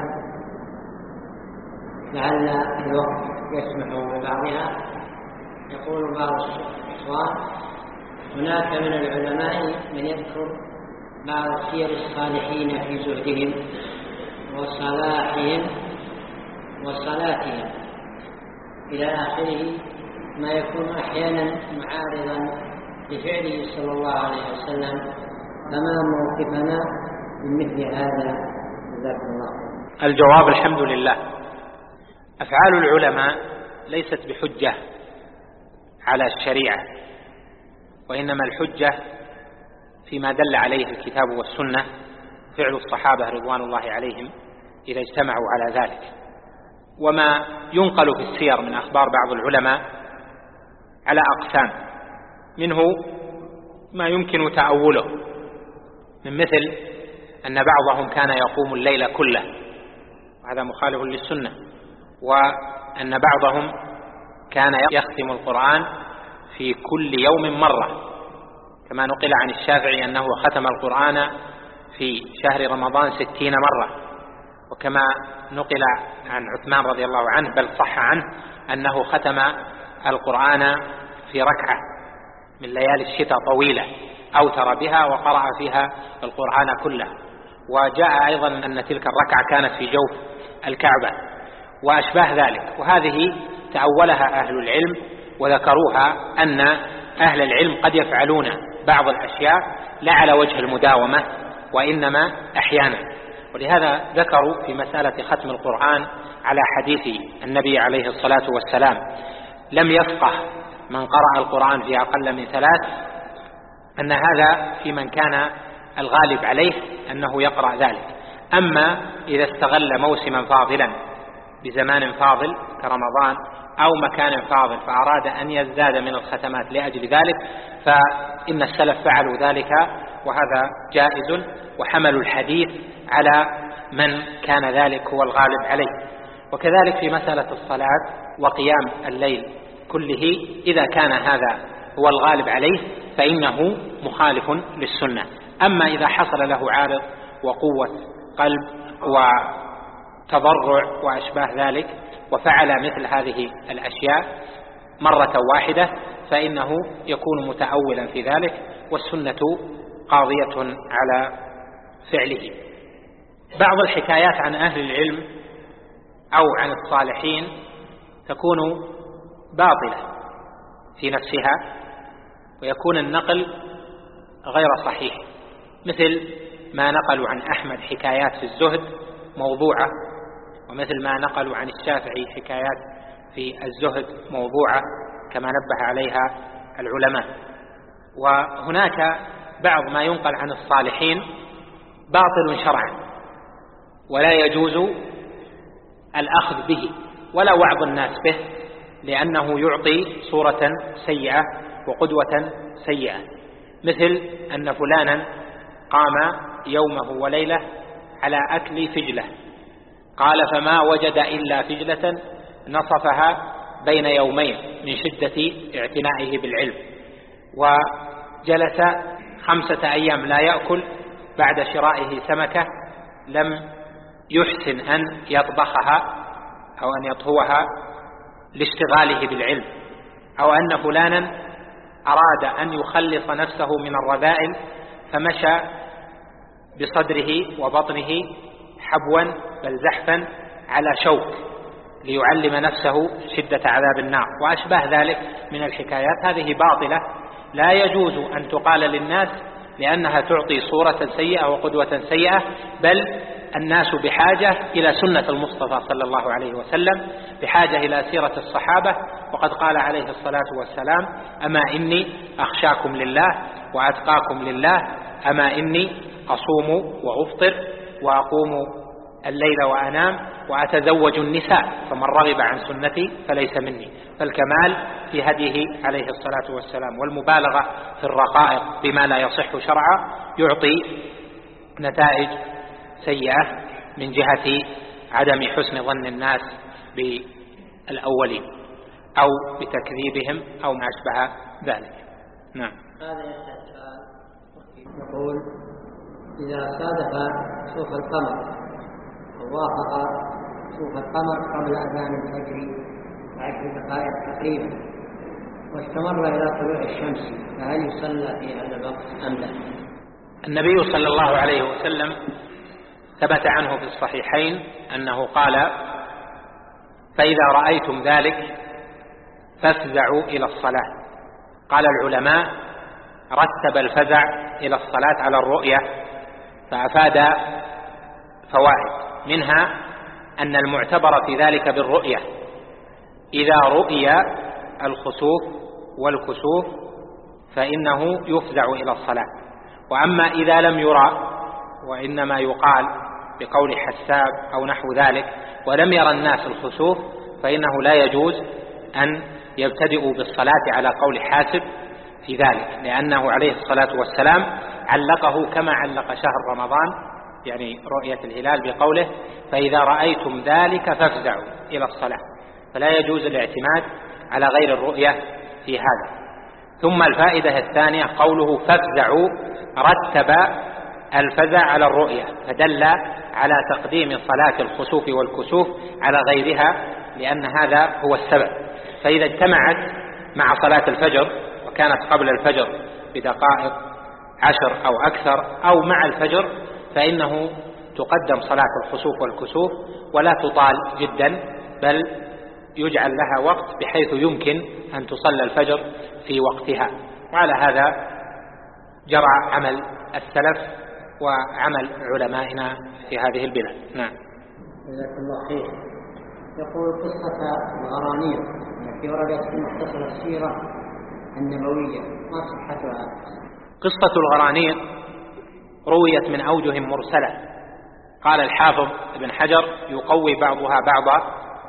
لعل الوقت يسمح ببعضها. يقول بعض الإخوان: هناك من العلماء من يذكر بعض سير الصالحين في زهدهم وصلاحهم وصلاتهم إلى آخره، ما يكون أحيانا معارضا لفعله صلى الله عليه وسلم، فما موقفنا من مثل هذا؟ جزاكم الله. الجواب: الحمد لله. أفعال العلماء ليست بحجة على الشريعة، وإنما الحجة فيما دل عليه الكتاب والسنة، فعل الصحابة رضوان الله عليهم إذا اجتمعوا على ذلك. وما ينقل في السير من أخبار بعض العلماء على أقسام، منه ما يمكن تأوله، من مثل أن بعضهم كان يقوم الليل كله، وهذا مخالف للسنة، وأن بعضهم كان يختم القرآن في كل يوم مرة، كما نقل عن الشافعي أنه ختم القرآن في شهر رمضان 60 مرة، وكما نقل عن عثمان رضي الله عنه بل صح عنه أنه ختم القرآن في ركعة من ليالي الشتاء طويلة أوتر بها وقرأ فيها القرآن كله. وجاء أيضا أن تلك الركعة كانت في جوف الكعبة وأشباه ذلك. وهذه تأولها أهل العلم وذكروها أن أهل العلم قد يفعلون بعض الأشياء لا على وجه المداومة، وإنما أحيانا. ولهذا ذكروا في مسألة ختم القرآن على حديث النبي عليه الصلاة والسلام: لم يفقه من قرأ القرآن في أقل من 3، أن هذا في من كان الغالب عليه أنه يقرأ ذلك. أما إذا استغل موسما فاضلا بزمان فاضل كرمضان أو مكان فاضل فأراد أن يزداد من الختمات لأجل ذلك، فإن السلف فعلوا ذلك، وهذا جائز، وحملوا الحديث على من كان ذلك هو الغالب عليه. وكذلك في مسألة الصلاة وقيام الليل كله، إذا كان هذا هو الغالب عليه فإنه مخالف للسنة. أما إذا حصل له عارض وقوة قلب وتضرع وأشباه ذلك وفعل مثل هذه الأشياء مرة واحدة فإنه يكون متأولا في ذلك، والسنة قاضية على فعله. بعض الحكايات عن أهل العلم أو عن الصالحين تكون باطلة في نفسها، ويكون النقل غير صحيح، مثل ما نقلوا عن أحمد حكايات في الزهد موضوعة، ومثل ما نقلوا عن الشافعي حكايات في الزهد موضوعة كما نبه عليها العلماء. وهناك بعض ما ينقل عن الصالحين باطل شرعا ولا يجوز الأخذ به ولا وعظ الناس به، لأنه يعطي صورة سيئة وقدوة سيئة، مثل أن فلانا قام يومه وليلة على أكل فجلة، قال فما وجد إلا فجلة نصفها بين يومين من شدة اعتنائه بالعلم، وجلس 5 أيام لا يأكل بعد شرائه سمكة لم يحسن أن يطبخها أو أن يطهوها لاشتغاله بالعلم، أو أن فلانا أراد أن يخلص نفسه من الرذائل فمشى بصدره وبطنه حبوا بل زحفا على شوك ليعلم نفسه شدة عذاب النار وأشبه ذلك من الحكايات. هذه باطلة لا يجوز أن تقال للناس لأنها تعطي صورة سيئة وقدوة سيئة، بل الناس بحاجة إلى سنة المصطفى صلى الله عليه وسلم، بحاجة إلى سيرة الصحابة. وقد قال عليه الصلاة والسلام: أما إني أخشاكم لله وأتقاكم لله، أما إني أصوم وأفطر وأقوم الليل وأنام وأتزوج النساء، فمن رغب عن سنتي فليس مني. فالكمال في هديه عليه الصلاة والسلام والمبالغة في الرقائق بما لا يصح شرعا يعطي نتائج سيئة من جهة عدم حسن ظن الناس بالأولين أو بتكذيبهم أو ما أشبه ذلك. نعم. هذا السؤال يقول: إذا صادف شوف القمر ووافق شوف القمر قبل أذان الفجر ب10 دقائق تقريبا واستمر إلى طلوع الشمس، فهل يصلى في هذا الوقت أم لا؟ النبي صلى الله عليه وسلم ثبت عنه في الصحيحين أنه قال: فإذا رأيتم ذلك فافزعوا إلى الصلاة. قال العلماء: رتب الفزع إلى الصلاة على الرؤية، فأفاد فوائد، منها أن المعتبر في ذلك بالرؤية إذا رؤي الخسوف والكسوف فإنه يفزع إلى الصلاة. وأما إذا لم يرى وإنما يقال بقول حساب أو نحو ذلك ولم يرى الناس الخسوف فإنه لا يجوز أن يبتدئوا بالصلاة على قول حاسب في ذلك، لأنه عليه الصلاة والسلام علقه كما علق شهر رمضان، يعني رؤية الهلال، بقوله: فإذا رأيتم ذلك فافزعوا إلى الصلاة. فلا يجوز الاعتماد على غير الرؤية في هذا. ثم الفائدة الثانية قوله فافزعوا، رتب الفزع على الرؤية، فدل على تقديم صلاة الخسوف والكسوف على غيرها، لأن هذا هو السبب. فإذا اجتمعت مع صلاة الفجر وكانت قبل الفجر بدقائق 10 أو أكثر أو مع الفجر فإنه تقدم صلاة الخسوف والكسوف ولا تطال جدا، بل يجعل لها وقت بحيث يمكن أن تصلى الفجر في وقتها. وعلى هذا جرى عمل السلف وعمل علمائنا في هذه البلاد. نعم. جزاك الله خير. يقول: قصة الغرانيق التي وردت في مختصر السيرة النبوية ما صحتها؟ قصة الغرانيق رويت من أوجه مرسلة. قال الحافظ ابن حجر: يقوي بعضها بعضا،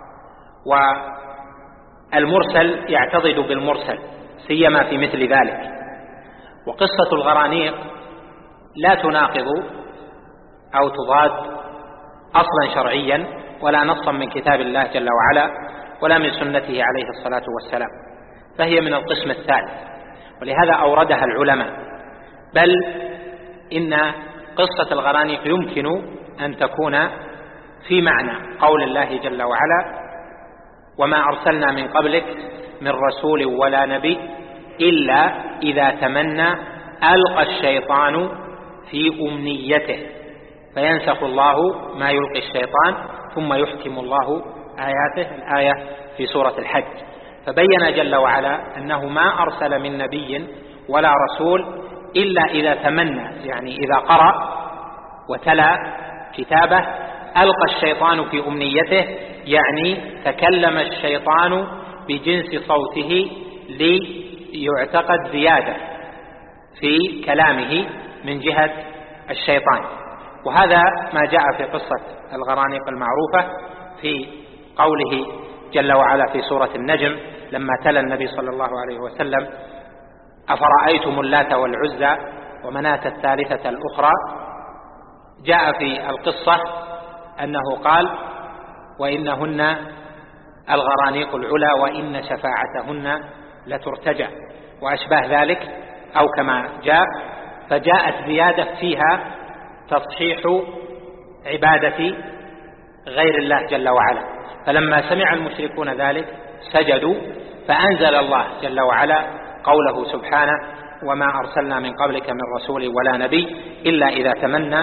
والمرسل يعتضد بالمرسل سيما في مثل ذلك. وقصة الغرانيق لا تناقض أو تضاد أصلا شرعيا ولا نصا من كتاب الله جل وعلا ولا من سنته عليه الصلاة والسلام، فهي من القسم الثالث، ولهذا أوردها العلماء. بل إن قصة الغرانيق يمكن أن تكون في معنى قول الله جل وعلا: وما أرسلنا من قبلك من رسول ولا نبي إلا إذا تمنى ألقى الشيطان في أمنيته فينسخ الله ما يلقي الشيطان ثم يحكم الله آياته، الآية في سورة الحج. فبين جل وعلا أنه ما أرسل من نبي ولا رسول إلا إذا تمنى، يعني إذا قرأ وتلا كتابه ألقى الشيطان في أمنيته، يعني تكلم الشيطان بجنس صوته ليعتقد زيادة في كلامه من جهة الشيطان. وهذا ما جاء في قصة الغرانيق المعروفة في قوله جل وعلا في سورة النجم لما تلا النبي صلى الله عليه وسلم: أفرأيتم اللات والعزى ومناة الثالثة الأخرى. جاء في القصة أنه قال: وإنهن الغرانيق العلا وإن شفاعتهن لترتجى، وأشباه ذلك، أو كما جاء. فجاءت زيادة فيها تصحيح عبادة غير الله جل وعلا. فلما سمع المشركون ذلك سجدوا، فأنزل الله جل وعلا قوله سبحانه: وما أرسلنا من قبلك من رسول ولا نبي إلا إذا تمنى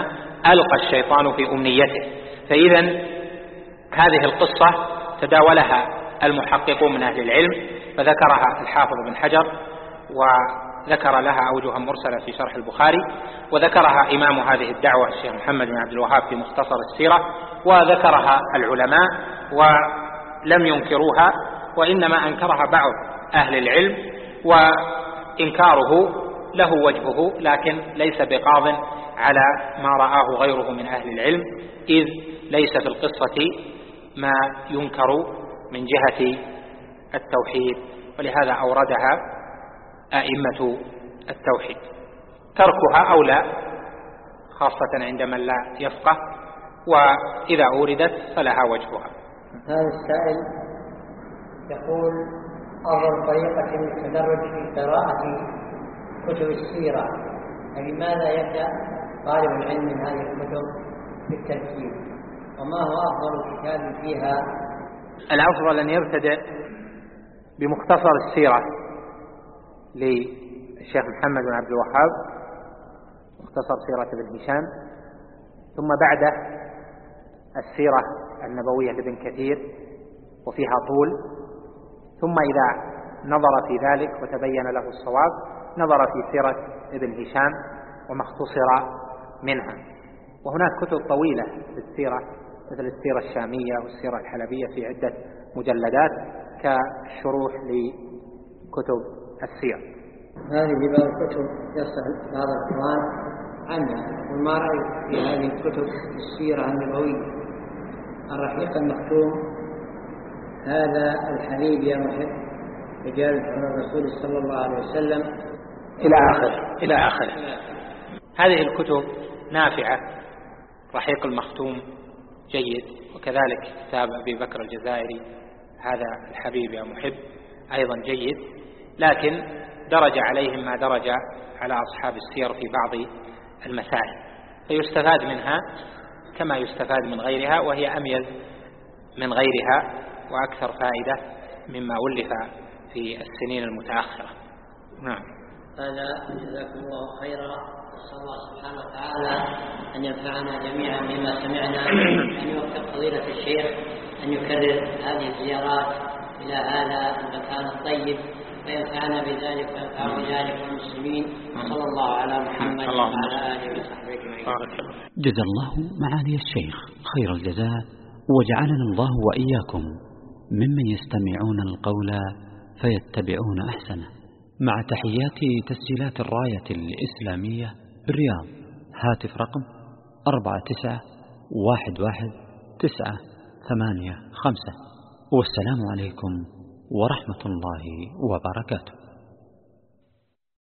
ألقى الشيطان في أمنيته. فإذا هذه القصة تداولها المحققون من أهل العلم، فذكرها الحافظ بن حجر، وذكر لها أوجها مرسلة في شرح البخاري، وذكرها إمام هذه الدعوة الشيخ محمد بن عبد الوهاب في مختصر السيرة، وذكرها العلماء ولم ينكروها، وإنما أنكرها بعض أهل العلم، وإنكاره له وجهه، لكن ليس بقاض على ما رآه غيره من أهل العلم، إذ ليس في القصة ما ينكر من جهة التوحيد، ولهذا أوردها أئمة التوحيد. تركها أولى، خاصة عند من لا يفقه، وإذا أوردت فلها وجهها. هذا السائل يقول: أفضل طريقة للتدرج في قراءة كتب السيرة، فلماذا يبدأ طالب العلم من هذه الكتب بالترتيب؟ وما هو أفضل كتاب فيها؟ الأفضل أن يبتدئ بمختصر السيرة للشيخ محمد بن عبد الوهاب، مختصر سيرة ابن هشام، ثم بعده السيرة النبوية لابن كثير وفيها طول، ثم إذا نظر في ذلك وتبين له الصواب نظر في سيرة ابن هشام وما اختصر منها. وهناك كتب طويلة للسيرة مثل السيرة الشامية والسيرة الحلبية في عدة مجلدات كشروح لكتب السير. هذه بعض الكتب يصح بعض الإخوان عنها، وما رأيك في هذه الكتب السيرة النبوية؟ الرحيق المختوم، هذا الحبيب يا محب، رجال الرسول صلى الله عليه وسلم، إلى آخره. هذه الكتب نافعة. رحيق المختوم جيد، وكذلك كتاب أبي بكر الجزائري هذا الحبيب يا محب أيضا جيد، لكن درج عليهم ما درج على أصحاب السير في بعض المسائل، فيستفاد منها كما يستفاد من غيرها، وهي أميز من غيرها وأكثر فائدة مما ألف في السنين المتأخرة. نعم. هذا جزاكم الله خيرا، نسأل الله سبحانه وتعالى أن ينفعنا جميعا بما سمعنا، أن يوفق فضيلة الشيخ أن يكرر هذه الزيارات إلى هذا المكان الطيب، وينفعنا بذلك وينفع بذلك المسلمين. صلى الله على محمد وعلى آله وصحبه أجمعين. جزا الله معالي الشيخ خير الجزاء، وجعلنا الله وإياكم ممن يستمعون القول فيتبعون أحسنه. مع تحيات تسجيلات الراية الإسلامية بالرياض، هاتف رقم 49111985. والسلام عليكم ورحمة الله وبركاته.